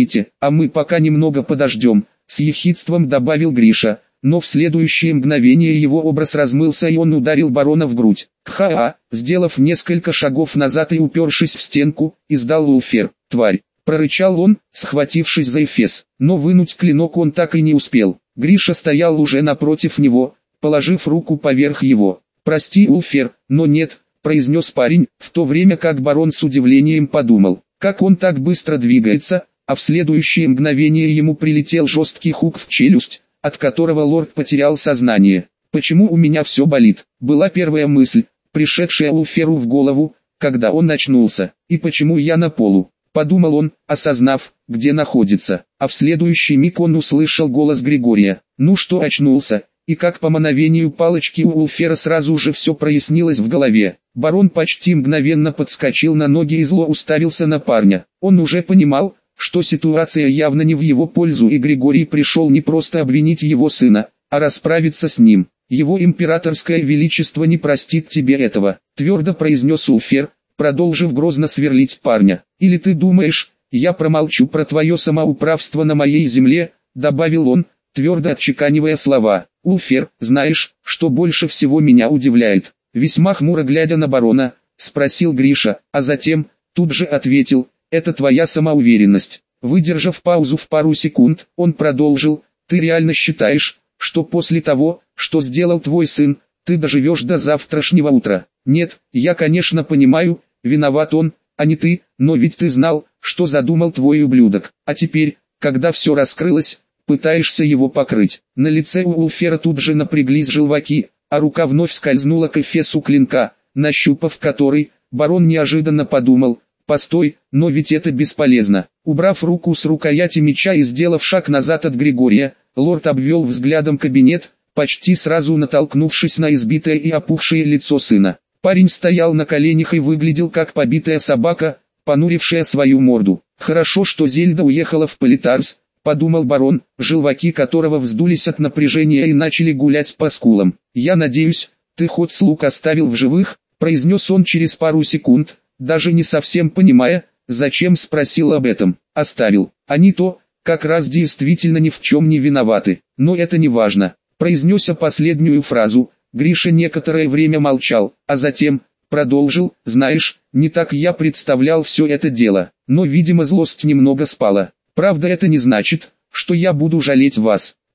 а мы пока немного подождем», с ехидством добавил Гриша. Но в следующее мгновение его образ размылся и он ударил барона в грудь. «Ха-а!» Сделав несколько шагов назад и упершись в стенку, издал Ульфер: «Тварь!» Прорычал он, схватившись за эфес, но вынуть клинок он так и не успел. Гриша стоял уже напротив него, положив руку поверх его. «Прости, Ульфер, но нет», произнес парень, в то время как барон с удивлением подумал, как он так быстро двигается, а в следующее мгновение ему прилетел жесткий хук в челюсть, от которого лорд потерял сознание. «Почему у меня все болит?» была первая мысль, пришедшая Ульферу в голову, когда он очнулся. «И почему я на полу?» подумал он, осознав, где находится. А в следующий миг он услышал голос Григория. «Ну что, очнулся?» И как по мановению палочки у Ульфера сразу же все прояснилось в голове. Барон почти мгновенно подскочил на ноги и зло уставился на парня. Он уже понимал, что ситуация явно не в его пользу, и Григорий пришел не просто обвинить его сына, а расправиться с ним. «Его императорское величество не простит тебе этого», твердо произнес Ульфер, продолжив грозно сверлить парня. «Или ты думаешь, я промолчу про твое самоуправство на моей земле?» добавил он, твердо отчеканивая слова. «Ульфер, знаешь, что больше всего меня удивляет?» Весьма хмуро глядя на барона, спросил Гриша, а затем, тут же ответил: «Это твоя самоуверенность». Выдержав паузу в пару секунд, он продолжил: «Ты реально считаешь, что после того, что сделал твой сын, ты доживешь до завтрашнего утра?» «Нет, я конечно понимаю, виноват он, а не ты, но ведь ты знал, что задумал твой ублюдок, а теперь, когда все раскрылось, пытаешься его покрыть». На лице у Ульфера тут же напряглись желваки, а рука вновь скользнула к эфесу клинка, нащупав который, барон неожиданно подумал: «Постой, но ведь это бесполезно». Убрав руку с рукояти меча и сделав шаг назад от Григория, лорд обвел взглядом кабинет, почти сразу натолкнувшись на избитое и опухшее лицо сына. Парень стоял на коленях и выглядел как побитая собака, понурившая свою морду. «Хорошо, что Зельда уехала в Политарс», подумал барон, желваки которого вздулись от напряжения и начали гулять по скулам. «Я надеюсь, ты хоть слуг оставил в живых», произнес он через пару секунд, даже не совсем понимая, зачем спросил об этом. «Оставил. Они-то, как раз действительно ни в чем не виноваты. Но это не важно», произнес последнюю фразу. Гриша некоторое время молчал, а затем продолжил: «Знаешь, не так я представлял все это дело, но видимо злость немного спала. Правда, это не значит, что я буду жалеть вас.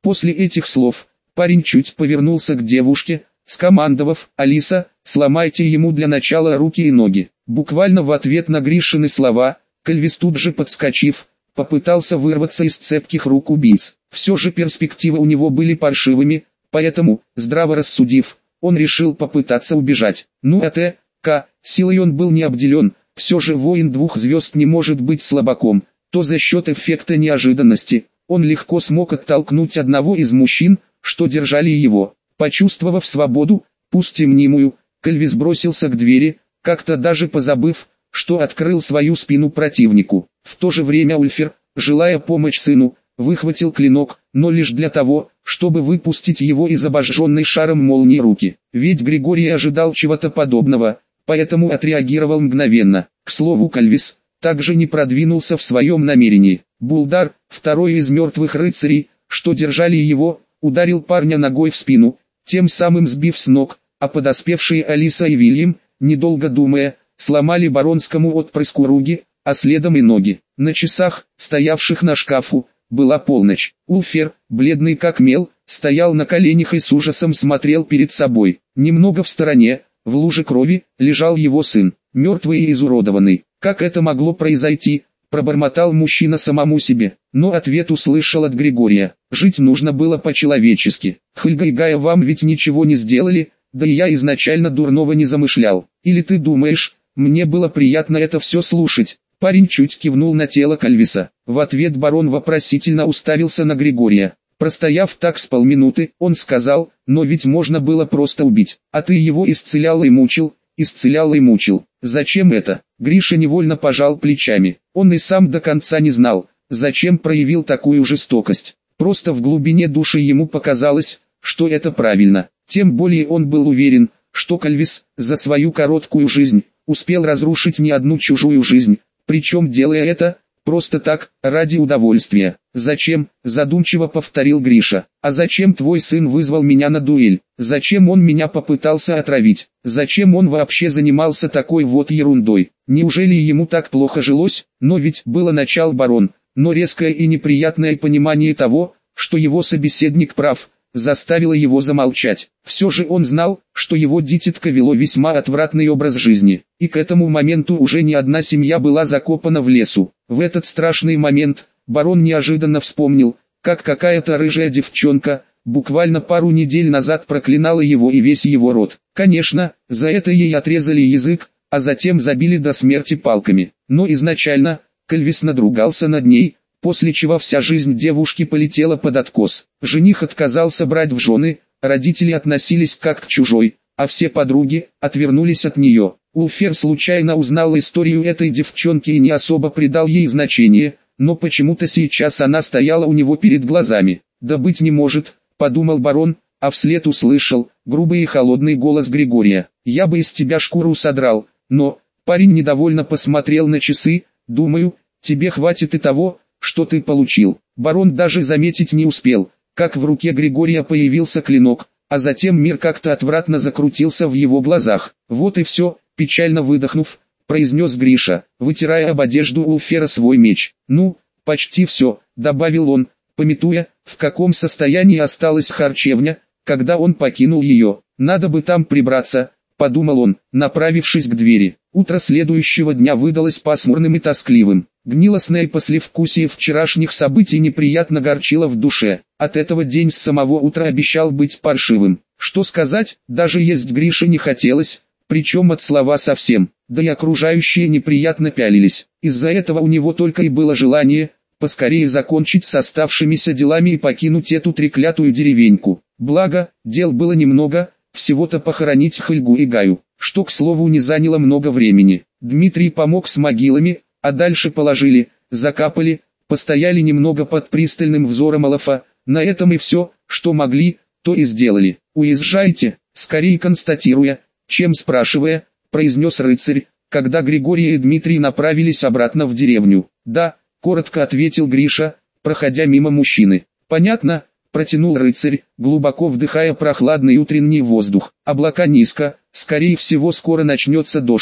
После этих слов, парень чуть повернулся к девушке, скомандовав: «Алиса, сломайте ему для начала руки и ноги». Буквально в ответ на Гришины слова, Кальвис тут же подскочив, попытался вырваться из цепких рук убийц. Все же перспективы у него были паршивыми, поэтому, здраво рассудив, он решил попытаться убежать. Ну а Т.К. силой он был не обделен, все же воин 2 звезд не может быть слабаком, то за счет эффекта неожиданности, он легко смог оттолкнуть одного из мужчин, что держали его. Почувствовав свободу, пусть и мнимую, Кальвис бросился к двери, как-то даже позабыв, что открыл свою спину противнику. В то же время Ульфер, желая помочь сыну, выхватил клинок, но лишь для того, чтобы выпустить его из обожженной шаром молнии руки. Ведь Григорий ожидал чего-то подобного, поэтому отреагировал мгновенно. К слову, Кальвис также не продвинулся в своем намерении. Булдар, второй из мертвых рыцарей, что держали его, ударил парня ногой в спину, тем самым сбив с ног, а подоспевшие Алиса и Вильям, недолго думая, сломали баронскому отпрыску руки, а следом и ноги. На часах, стоявших на шкафу, была полночь. Ульфер, бледный как мел, стоял на коленях и с ужасом смотрел перед собой. Немного в стороне, в луже крови, лежал его сын, мертвый и изуродованный. Как это могло произойти, пробормотал мужчина самому себе, но ответ услышал от Григория. Жить нужно было по-человечески. Хельга и Гая вам ведь ничего не сделали, да и я изначально дурного не замышлял. Или ты думаешь, мне было приятно это все слушать? Парень чуть кивнул на тело Кальвиса. В ответ барон вопросительно уставился на Григория. Простояв так с полминуты, он сказал: но ведь можно было просто убить. А ты его исцелял и мучил, исцелял и мучил. Зачем это? Гриша невольно пожал плечами. Он и сам до конца не знал, зачем проявил такую жестокость. Просто в глубине души ему показалось, что это правильно. Тем более он был уверен, что Кальвис, за свою короткую жизнь, успел разрушить не одну чужую жизнь, причем делая это, просто так, ради удовольствия. «Зачем?» – задумчиво повторил Гриша. «А зачем твой сын вызвал меня на дуэль? Зачем он меня попытался отравить? Зачем он вообще занимался такой вот ерундой? Неужели ему так плохо жилось? Но ведь было начал барон». Но резкое и неприятное понимание того, что его собеседник прав, заставило его замолчать. Все же он знал, что его дитятко вело весьма отвратный образ жизни, и к этому моменту уже не одна семья была закопана в лесу. В этот страшный момент, барон неожиданно вспомнил, как какая-то рыжая девчонка, буквально пару недель назад проклинала его и весь его род. Конечно, за это ей отрезали язык, а затем забили до смерти палками. Но изначально, Кальвис надругался над ней, после чего вся жизнь девушки полетела под откос. Жених отказался брать в жены, родители относились как к чужой, а все подруги отвернулись от нее. Ульфер случайно узнал историю этой девчонки и не особо придал ей значения, но почему-то сейчас она стояла у него перед глазами. «Да быть не может», — подумал барон, а вслед услышал грубый и холодный голос Григория. «Я бы из тебя шкуру содрал, но...» Парень недовольно посмотрел на часы. «Думаю, тебе хватит и того, что ты получил». Барон даже заметить не успел, как в руке Григория появился клинок, а затем мир как-то отвратно закрутился в его глазах. «Вот и все», — печально выдохнув, произнес Гриша, вытирая об одежду Ульфера свой меч. «Ну, почти все», — добавил он, памятуя, в каком состоянии осталась харчевня, когда он покинул ее. «Надо бы там прибраться», — подумал он, направившись к двери. Утро следующего дня выдалось пасмурным и тоскливым. Гнилостное послевкусие вчерашних событий неприятно горчило в душе. От этого день с самого утра обещал быть паршивым. Что сказать, даже есть Грише не хотелось, причем от слова совсем. Да и окружающие неприятно пялились. Из-за этого у него только и было желание поскорее закончить с оставшимися делами и покинуть эту треклятую деревеньку. Благо, дел было немного, всего-то похоронить Хельгу и Гаю, что, к слову, не заняло много времени. Дмитрий помог с могилами, а дальше положили, закапали, постояли немного под пристальным взором Олафа. На этом и все, что могли, то и сделали. «Уезжайте», скорее констатируя, чем спрашивая, произнес рыцарь, когда Григорий и Дмитрий направились обратно в деревню. «Да», коротко ответил Гриша, проходя мимо мужчины. «Понятно», протянул рыцарь, глубоко вдыхая прохладный утренний воздух. «Облака низко, скорее всего скоро начнется дождь.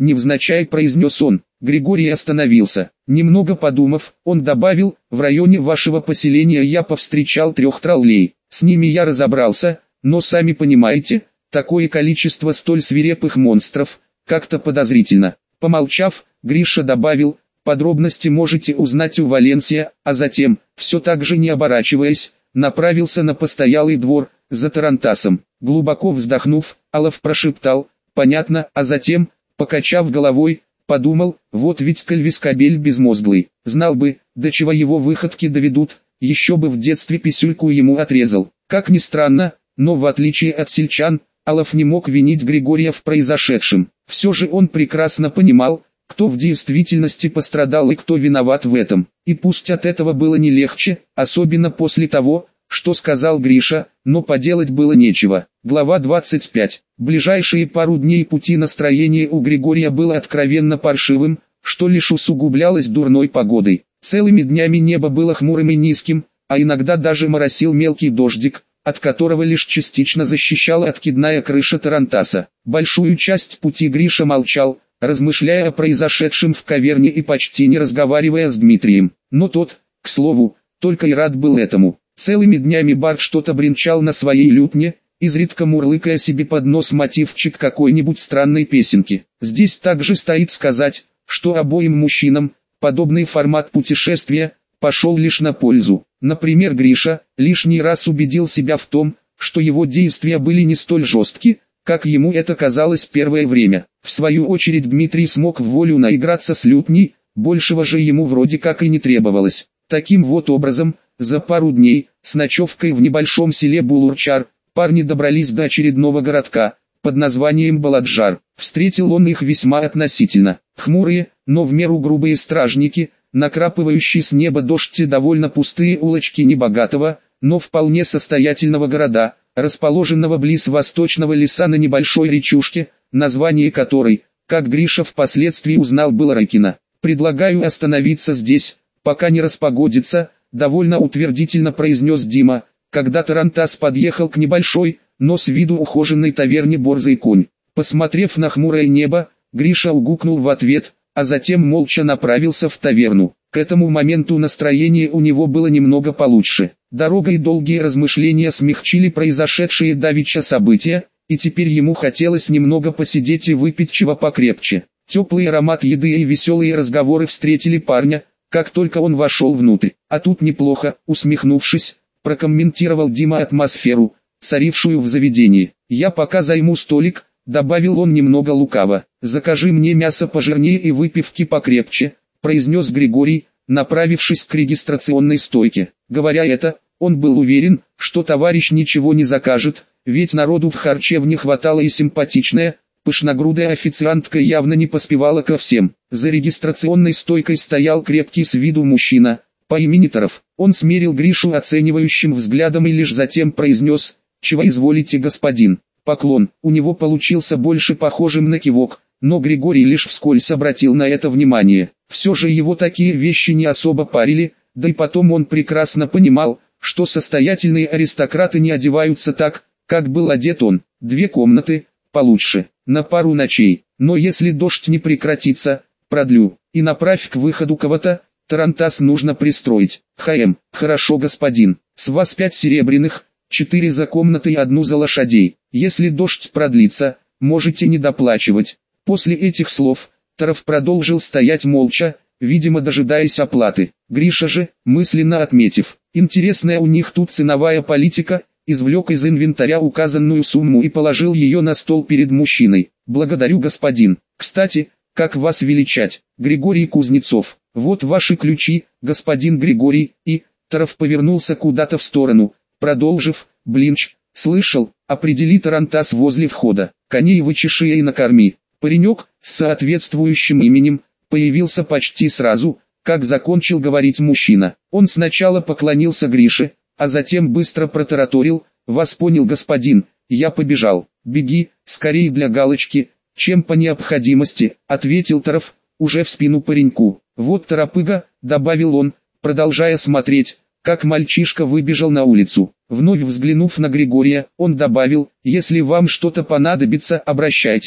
невзначай произнес он. Григорий остановился. Немного подумав, он добавил: в районе вашего поселения я повстречал 3 троллей. С ними я разобрался, но сами понимаете, такое количество столь свирепых монстров, как-то подозрительно. Помолчав, Гриша добавил: подробности можете узнать у Валенсия, а затем, все так же не оборачиваясь, направился на постоялый двор, за тарантасом. Глубоко вздохнув, Алов прошептал: понятно, а затем, покачав головой, подумал: вот ведь кальвискабель безмозглый, знал бы, до чего его выходки доведут, еще бы в детстве писюльку ему отрезал. Как ни странно, но в отличие от сельчан, Алов не мог винить Григория в произошедшем. Все же он прекрасно понимал, кто в действительности пострадал и кто виноват в этом. И пусть от этого было не легче, особенно после того, что сказал Гриша, но поделать было нечего. Глава 25. Ближайшие пару дней пути настроение у Григория было откровенно паршивым, что лишь усугублялось дурной погодой. Целыми днями небо было хмурым и низким, а иногда даже моросил мелкий дождик, от которого лишь частично защищала откидная крыша тарантаса. Большую часть пути Гриша молчал, размышляя о произошедшем в каверне и почти не разговаривая с Дмитрием. Но тот, к слову, только и рад был этому. Целыми днями Барт что-то бренчал на своей лютне, изредка мурлыкая себе под нос мотивчик какой-нибудь странной песенки. Здесь также стоит сказать, что обоим мужчинам подобный формат путешествия пошел лишь на пользу. Например, Гриша лишний раз убедил себя в том, что его действия были не столь жестки, как ему это казалось первое время. В свою очередь Дмитрий смог в волю наиграться с лютней, большего же ему вроде как и не требовалось. Таким вот образом, за пару дней, с ночевкой в небольшом селе Булурчар, парни добрались до очередного городка, под названием Баладжар. Встретил он их весьма относительно. Хмурые, но в меру грубые стражники, накрапывающие с неба дождь и довольно пустые улочки небогатого, но вполне состоятельного города, расположенного близ восточного леса на небольшой речушке, название которой, как Гриша впоследствии узнал, было Ракина. «Предлагаю остановиться здесь, пока не распогодится», довольно утвердительно произнес Дима, когда тарантас подъехал к небольшой, но с виду ухоженной таверне «Борзый конь». Посмотрев на хмурое небо, Гриша угукнул в ответ, а затем молча направился в таверну. К этому моменту настроение у него было немного получше. Дорога и долгие размышления смягчили произошедшие давеча события, и теперь ему хотелось немного посидеть и выпить чего покрепче. Теплый аромат еды и веселые разговоры встретили парня, как только он вошел внутрь. А тут неплохо, усмехнувшись, прокомментировал Дима атмосферу, царившую в заведении. «Я пока займу столик», добавил он немного лукаво. «Закажи мне мясо пожирнее и выпивки покрепче», произнес Григорий, направившись к регистрационной стойке. Говоря это, он был уверен, что товарищ ничего не закажет, ведь народу в харчевне хватало, и симпатичная, пышногрудая официантка явно не поспевала ко всем. За регистрационной стойкой стоял крепкий с виду мужчина, по имени Таров. Он смерил Гришу оценивающим взглядом и лишь затем произнес: «Чего изволите, господин?» Поклон у него получился больше похожим на кивок, но Григорий лишь вскользь обратил на это внимание. Все же его такие вещи не особо парили, да и потом он прекрасно понимал, что состоятельные аристократы не одеваются так, как был одет он. 2 комнаты, получше, на пару ночей, но если дождь не прекратится, продлю, и направь к выходу кого-то, тарантас нужно пристроить. Хорошо, господин, с вас 5 серебряных, 4 за комнаты и 1 за лошадей. Если дождь продлится, можете не доплачивать». После этих слов, Таров продолжил стоять молча, видимо дожидаясь оплаты. Гриша же, мысленно отметив: интересная у них тут ценовая политика, извлек из инвентаря указанную сумму и положил ее на стол перед мужчиной. «Благодарю, господин. Кстати, как вас величать?» «Григорий Кузнецов. Вот ваши ключи, господин Григорий». И Таров повернулся куда-то в сторону, продолжив: «Блинч, слышал, определи тарантас возле входа, коней вычеши и накорми». Паренек с соответствующим именем появился почти сразу, как закончил говорить мужчина. Он сначала поклонился Грише, а затем быстро протараторил: «Вас понял, господин, я побежал». «Беги, скорее для галочки, чем по необходимости», ответил Таров, уже в спину пареньку. «Вот торопыга», добавил он, продолжая смотреть, как мальчишка выбежал на улицу. Вновь взглянув на Григория, он добавил: «Если вам что-то понадобится, обращайтесь».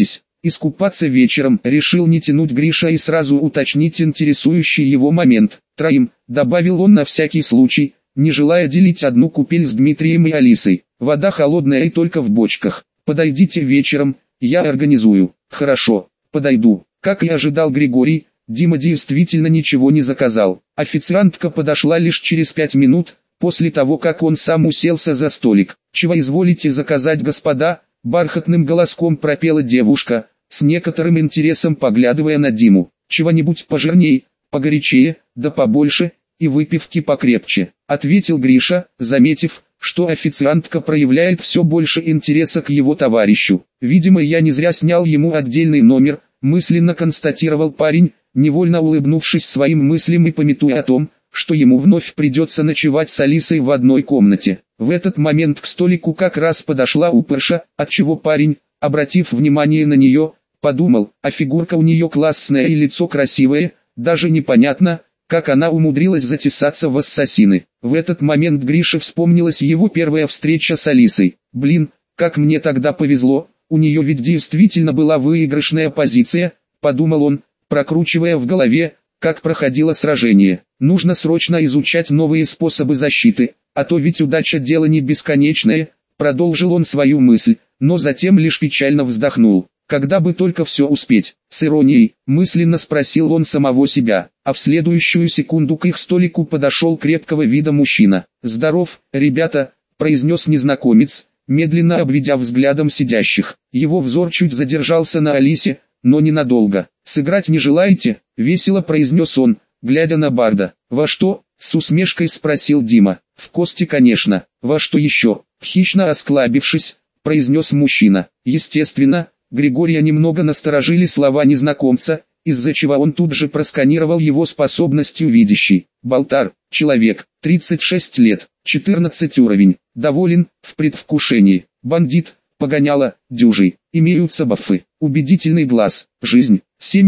искупаться вечером, решил не тянуть Гриша и сразу уточнить интересующий его момент. Троим, добавил он на всякий случай, не желая делить одну купель с Дмитрием и Алисой. Вода холодная и только в бочках. Подойдите вечером, я организую. Хорошо, подойду. Как и ожидал Григорий, Дима действительно ничего не заказал. Официантка подошла лишь через 5 минут, после того как он сам уселся за столик. «Чего изволите заказать, господа?» – бархатным голоском пропела девушка, с некоторым интересом поглядывая на Диму. «Чего-нибудь пожирней, погорячее, да побольше, и выпивки покрепче», – ответил Гриша, заметив, что официантка проявляет все больше интереса к его товарищу. «Видимо, я не зря снял ему отдельный номер», – мысленно констатировал парень, невольно улыбнувшись своим мыслям и памятуя о том, что ему вновь придется ночевать с Алисой в одной комнате. В этот момент к столику как раз подошла упырша, отчего парень, обратив внимание на нее, подумал, а фигурка у нее классная и лицо красивое, даже непонятно, как она умудрилась затесаться в ассасины. В этот момент Грише вспомнилась его первая встреча с Алисой. «Блин, как мне тогда повезло, у нее ведь действительно была выигрышная позиция», – подумал он, прокручивая в голове, как проходило сражение. «Нужно срочно изучать новые способы защиты, а то ведь удача дело не бесконечное», – продолжил он свою мысль, но затем лишь печально вздохнул. «Когда бы только все успеть?» – с иронией, мысленно спросил он самого себя, а в следующую секунду к их столику подошел крепкого вида мужчина. «Здоров, ребята», – произнес незнакомец, медленно обведя взглядом сидящих. Его взор чуть задержался на Алисе, но ненадолго. «Сыграть не желаете?» – весело произнес он, глядя на Барда. «Во что?» – с усмешкой спросил Дима. «В кости, конечно. Во что еще?» – хищно осклабившись, произнес мужчина. Естественно, Григория немного насторожили слова незнакомца, из-за чего он тут же просканировал его способностью видящий. Балтар, человек, 36 лет, 14 уровень, доволен, в предвкушении. Бандит, погоняло, дюжий, имеются бафы. Убедительный глаз, жизнь,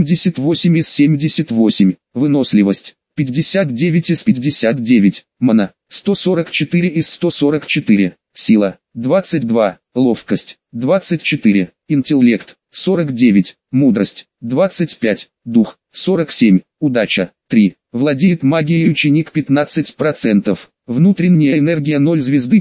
78 из 78, выносливость, 59 из 59, мана, 144 из 144, сила, 22, ловкость, 24, интеллект, 49, мудрость, 25, дух, 47, удача, 3, владеет магией ученик 15%, внутренняя энергия 0 звезды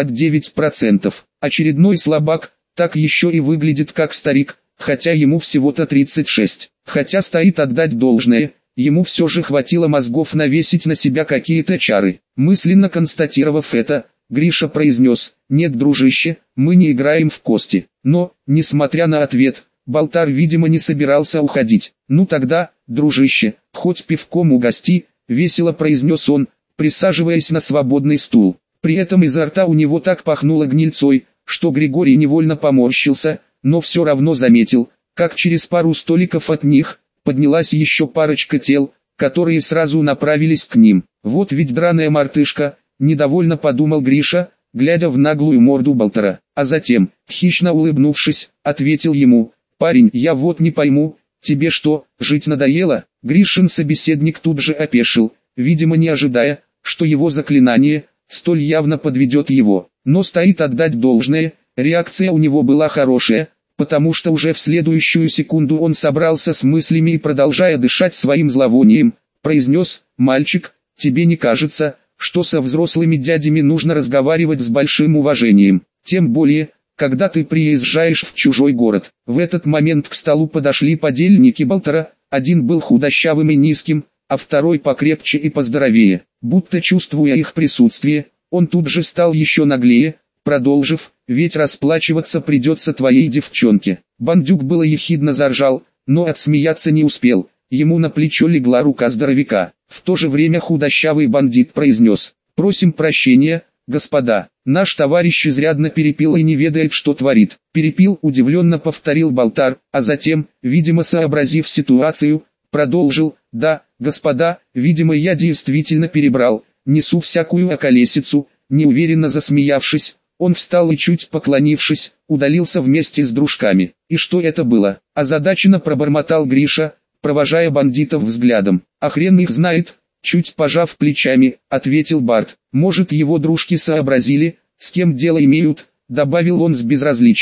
59%, очередной слабак, так еще и выглядит как старик, хотя ему всего-то 36, хотя стоит отдать должное, ему все же хватило мозгов навесить на себя какие-то чары. Мысленно констатировав это, Гриша произнес: «Нет, дружище, мы не играем в кости». Но, несмотря на ответ, Балтар, видимо, не собирался уходить. «Ну тогда, дружище, хоть пивком угости», — весело произнес он, присаживаясь на свободный стул. При этом изо рта у него так пахнуло гнильцой, что Григорий невольно поморщился, но все равно заметил, как через пару столиков от них поднялась еще парочка тел, которые сразу направились к ним. «Вот ведь драная мартышка», — недовольно подумал Гриша, глядя в наглую морду Балтара, а затем, хищно улыбнувшись, ответил ему: «Парень, я вот не пойму, тебе что, жить надоело?» Гришин собеседник тут же опешил, видимо не ожидая, что его заклинание столь явно подведет его. Но стоит отдать должное, реакция у него была хорошая, потому что уже в следующую секунду он собрался с мыслями и, продолжая дышать своим зловонием, произнес: «Мальчик, тебе не кажется, что со взрослыми дядями нужно разговаривать с большим уважением, тем более, когда ты приезжаешь в чужой город?» В этот момент к столу подошли подельники Балтара, один был худощавым и низким, а второй покрепче и поздоровее. Будто чувствуя их присутствие, он тут же стал еще наглее, продолжив: «Ведь расплачиваться придется твоей девчонке». Бандюк было ехидно заржал, но отсмеяться не успел, ему на плечо легла рука здоровяка. В то же время худощавый бандит произнес: «Просим прощения, господа, наш товарищ изрядно перепил и не ведает, что творит». «Перепил?» — удивленно повторил Балтар, а затем, видимо сообразив ситуацию, продолжил: «Да, господа, видимо я действительно перебрал, несу всякую околесицу». Неуверенно засмеявшись, он встал и, чуть поклонившись, удалился вместе с дружками. «И что это было?» — озадаченно пробормотал Гриша, провожая бандитов взглядом. «А хрен их знает», — чуть пожав плечами, ответил Барт. «Может, его дружки сообразили, с кем дело имеют», — добавил он с безразличием.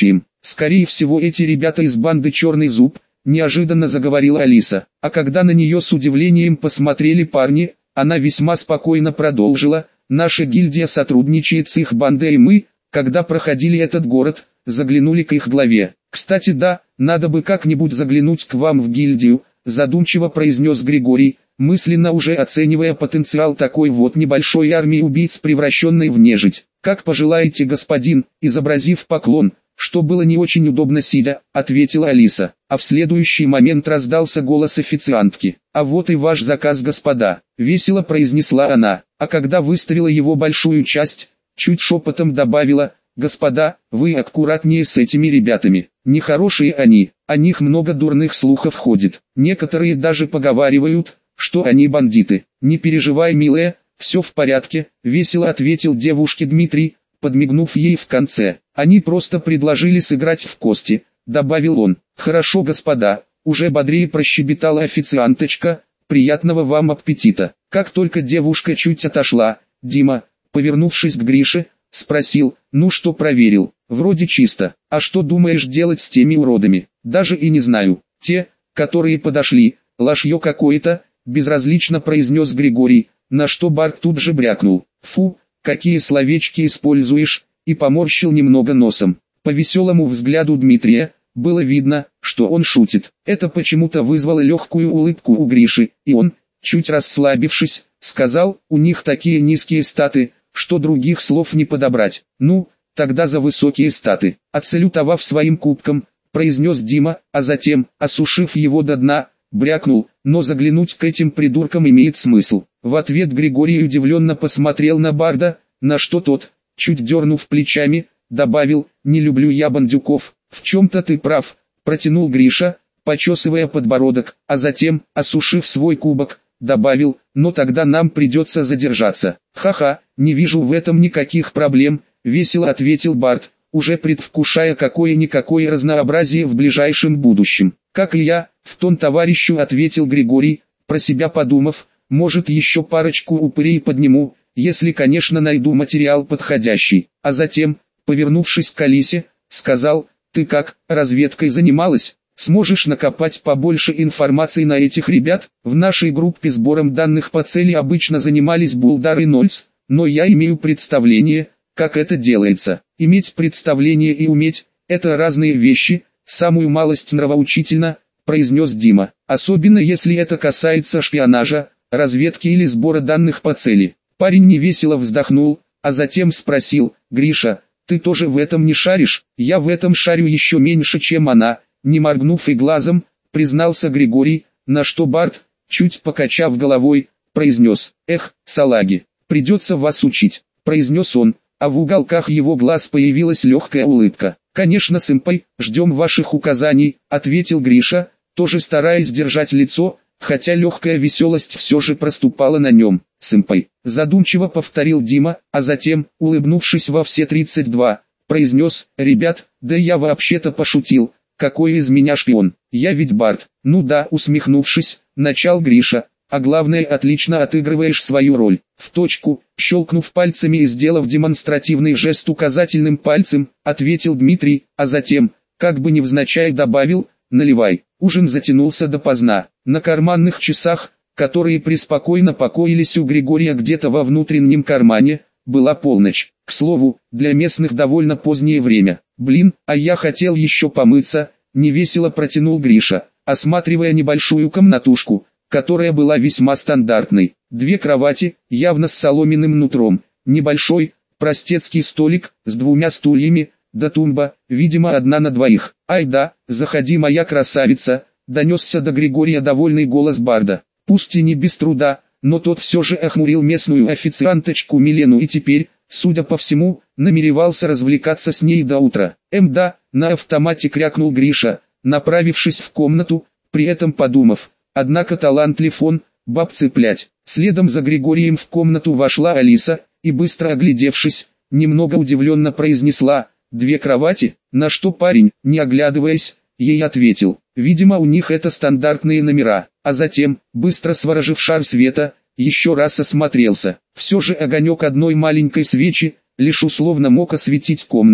Скорее всего эти ребята из банды «Черный зуб», неожиданно заговорила Алиса. А когда на нее с удивлением посмотрели парни, она весьма спокойно продолжила: наша гильдия сотрудничает с их бандой, и мы, когда проходили этот город, заглянули к их главе. Кстати, да, надо бы как-нибудь заглянуть к вам в гильдию, задумчиво произнес Григорий, мысленно уже оценивая потенциал такой вот небольшой армии убийц, превращенной в нежить. Как пожелаете, господин, изобразив поклон, что было не очень удобно сидя, ответила Алиса. А в следующий момент раздался голос официантки. А вот и ваш заказ, господа, весело произнесла она, а когда выставила его большую часть, чуть шепотом добавила: господа, вы аккуратнее с этими ребятами, нехорошие они, о них много дурных слухов ходит, некоторые даже поговаривают, что они бандиты. Не переживай, милая, все в порядке, весело ответил девушке Дмитрий, подмигнув ей в конце. Они просто предложили сыграть в кости, добавил он. Хорошо, господа, уже бодрее прощебетала официанточка, приятного вам аппетита. Как только девушка чуть отошла, Дима, повернувшись к Грише, спросил: ну что проверил? Вроде чисто. А что думаешь делать с теми уродами? Даже и не знаю. Те, которые подошли, лошье какое-то, безразлично произнес Григорий, на что Барт тут же брякнул: фу, какие словечки используешь, и поморщил немного носом. По веселому взгляду Дмитрия, было видно, что он шутит. Это почему-то вызвало легкую улыбку у Гриши, и он, чуть расслабившись, сказал: у них такие низкие статы, что других слов не подобрать. Ну, тогда за высокие статы. Отсалютовав своим кубком, произнес Дима, а затем, осушив его до дна, брякнул: но заглянуть к этим придуркам имеет смысл. В ответ Григорий удивленно посмотрел на Барда, на что тот, чуть дернув плечами, добавил: не люблю я бандюков. В чем-то ты прав, протянул Гриша, почесывая подбородок, а затем, осушив свой кубок, добавил: но тогда нам придется задержаться. Ха-ха, не вижу в этом никаких проблем, весело ответил Барт, уже предвкушая какое-никакое разнообразие в ближайшем будущем. Как и я, в тон товарищу ответил Григорий, про себя подумав: может еще парочку упырей подниму, если, конечно, найду материал подходящий. А затем, повернувшись к Алисе, сказал: ты как, разведкой занималась? Сможешь накопать побольше информации на этих ребят? В нашей группе сбором данных по цели обычно занимались Булдар и Нольс, но я имею представление, как это делается. Иметь представление и уметь – это разные вещи, самую малость нравоучительно, произнес Дима. Особенно если это касается шпионажа, разведки или сбора данных по цели. Парень невесело вздохнул, а затем спросил: Гриша, ты тоже в этом не шаришь? Я в этом шарю еще меньше, чем она. Не моргнув и глазом, признался Григорий, на что Барт, чуть покачав головой, произнес: эх, салаги, придется вас учить, произнес он, а в уголках его глаз появилась легкая улыбка. Конечно, сэмпай, ждем ваших указаний, ответил Гриша, тоже стараясь держать лицо, хотя легкая веселость все же проступала на нем. Сэмпай, задумчиво повторил Дима, а затем, улыбнувшись во все 32, произнес: ребят, да я вообще-то пошутил. Какой из меня шпион? Я ведь Барт. Ну да, усмехнувшись, начал Гриша. А главное, отлично отыгрываешь свою роль. В точку, щелкнув пальцами и сделав демонстративный жест указательным пальцем, ответил Дмитрий, а затем, как бы невзначай добавил: наливай. Ужин затянулся допоздна. На карманных часах, которые преспокойно покоились у Григория где-то во внутреннем кармане, была полночь. К слову, для местных довольно позднее время. Блин, а я хотел еще помыться, невесело протянул Гриша, осматривая небольшую комнатушку, которая была весьма стандартной. Две кровати, явно с соломенным нутром, небольшой, простецкий столик, с двумя стульями, да тумба, видимо одна на двоих. Ай да, заходи, моя красавица, донесся до Григория довольный голос Барда. Пусть и не без труда, но тот все же охмурил местную официанточку Милену и теперь, судя по всему, намеревался развлекаться с ней до утра. Да, на автомате крякнул Гриша, направившись в комнату, при этом подумав: однако талантлив он, баб цеплять. Следом за Григорием в комнату вошла Алиса, и быстро оглядевшись, немного удивленно произнесла: две кровати, на что парень, не оглядываясь, ей ответил: видимо у них это стандартные номера, а затем, быстро сворожив шар света, еще раз осмотрелся. Все же огонек одной маленькой свечи, лишь условно мог осветить комнату,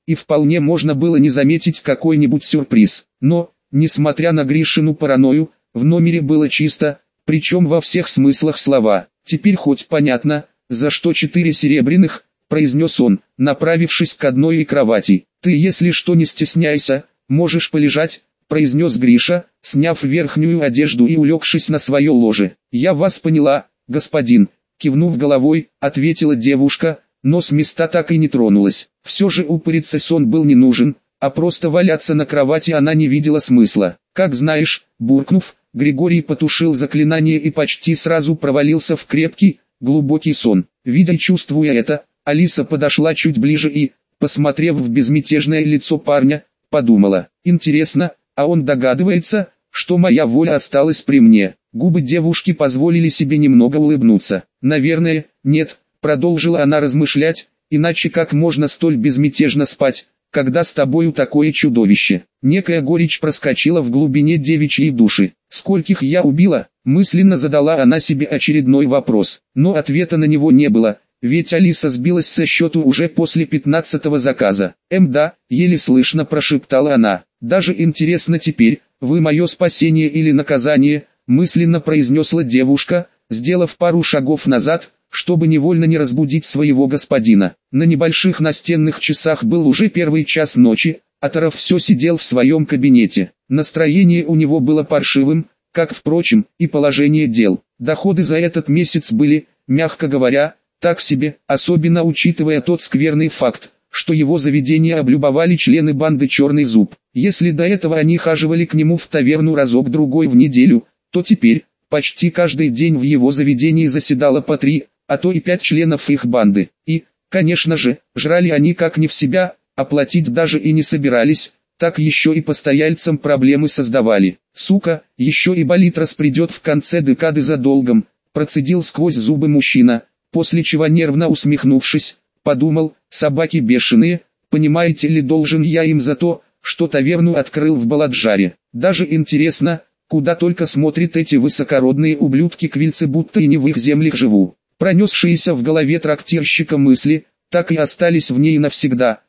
и вполне можно было не заметить какой-нибудь сюрприз. Но, несмотря на Гришину паранойю, в номере было чисто, причем во всех смыслах слова. «Теперь хоть понятно, за что 4 серебряных», — произнес он, направившись к одной из кроватей. «Ты, если что, не стесняйся, можешь полежать», — произнес Гриша, сняв верхнюю одежду и улегшись на свое ложе. «Я вас поняла, господин», — кивнув головой, ответила девушка, но с места так и не тронулась. Все же упыриться сон был не нужен, а просто валяться на кровати она не видела смысла. «Как знаешь», — буркнув, Григорий потушил заклинание и почти сразу провалился в крепкий, глубокий сон. Видя и чувствуя это, Алиса подошла чуть ближе и, посмотрев в безмятежное лицо парня, подумала: «Интересно, а он догадывается, что моя воля осталась при мне?» Губы девушки позволили себе немного улыбнуться. «Наверное, нет», — продолжила она размышлять, «иначе как можно столь безмятежно спать, когда с тобою такое чудовище?» Некая горечь проскочила в глубине девичьей души. «Скольких я убила?» — мысленно задала она себе очередной вопрос. Но ответа на него не было, ведь Алиса сбилась со счету уже после 15-го заказа. «Да», — еле слышно прошептала она. «Даже интересно теперь, вы мое спасение или наказание?» — мысленно произнесла девушка, сделав пару шагов назад, чтобы невольно не разбудить своего господина. На небольших настенных часах был уже 1 час ночи, а Таров все сидел в своем кабинете. Настроение у него было паршивым, как, впрочем, и положение дел. Доходы за этот месяц были, мягко говоря, так себе, особенно учитывая тот скверный факт, что его заведение облюбовали члены банды «Черный зуб». Если до этого они хаживали к нему в таверну разок-другой в неделю, то теперь, почти каждый день в его заведении заседало по 3, а то и 5 членов их банды. И, конечно же, жрали они как не в себя, а платить даже и не собирались, так еще и постояльцам проблемы создавали. «Сука, еще и Болитрос придет в конце декады за долгом», — процедил сквозь зубы мужчина, после чего, нервно усмехнувшись, подумал: «Собаки бешеные, понимаете ли, должен я им за то, что таверну открыл в Баладжаре. Даже интересно, куда только смотрят эти высокородные ублюдки-квильцы, будто и не в их землях живу». Пронесшиеся в голове трактирщика мысли, так и остались в ней навсегда.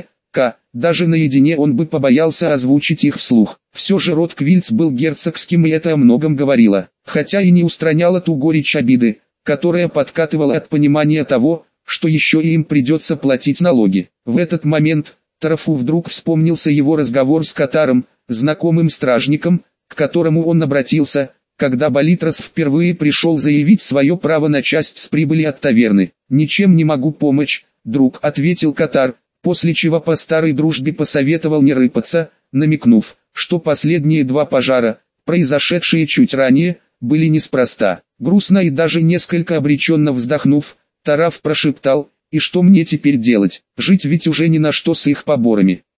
Даже наедине он бы побоялся озвучить их вслух. Все же род Квильц был герцогским, и это о многом говорило, хотя и не устраняло ту горечь обиды, которая подкатывала от понимания того, что еще и им придется платить налоги. В этот момент Тарафу вдруг вспомнился его разговор с Катаром, знакомым стражником, к которому он обратился, когда Болитрос впервые пришел заявить свое право на часть с прибыли от таверны. «Ничем не могу помочь, друг», — ответил Катар, после чего по старой дружбе посоветовал не рыпаться, намекнув, что последние 2 пожара, произошедшие чуть ранее, были неспроста. Грустно и даже несколько обреченно вздохнув, Тараф прошептал: «И что мне теперь делать? Жить ведь уже ни на что с их поборами».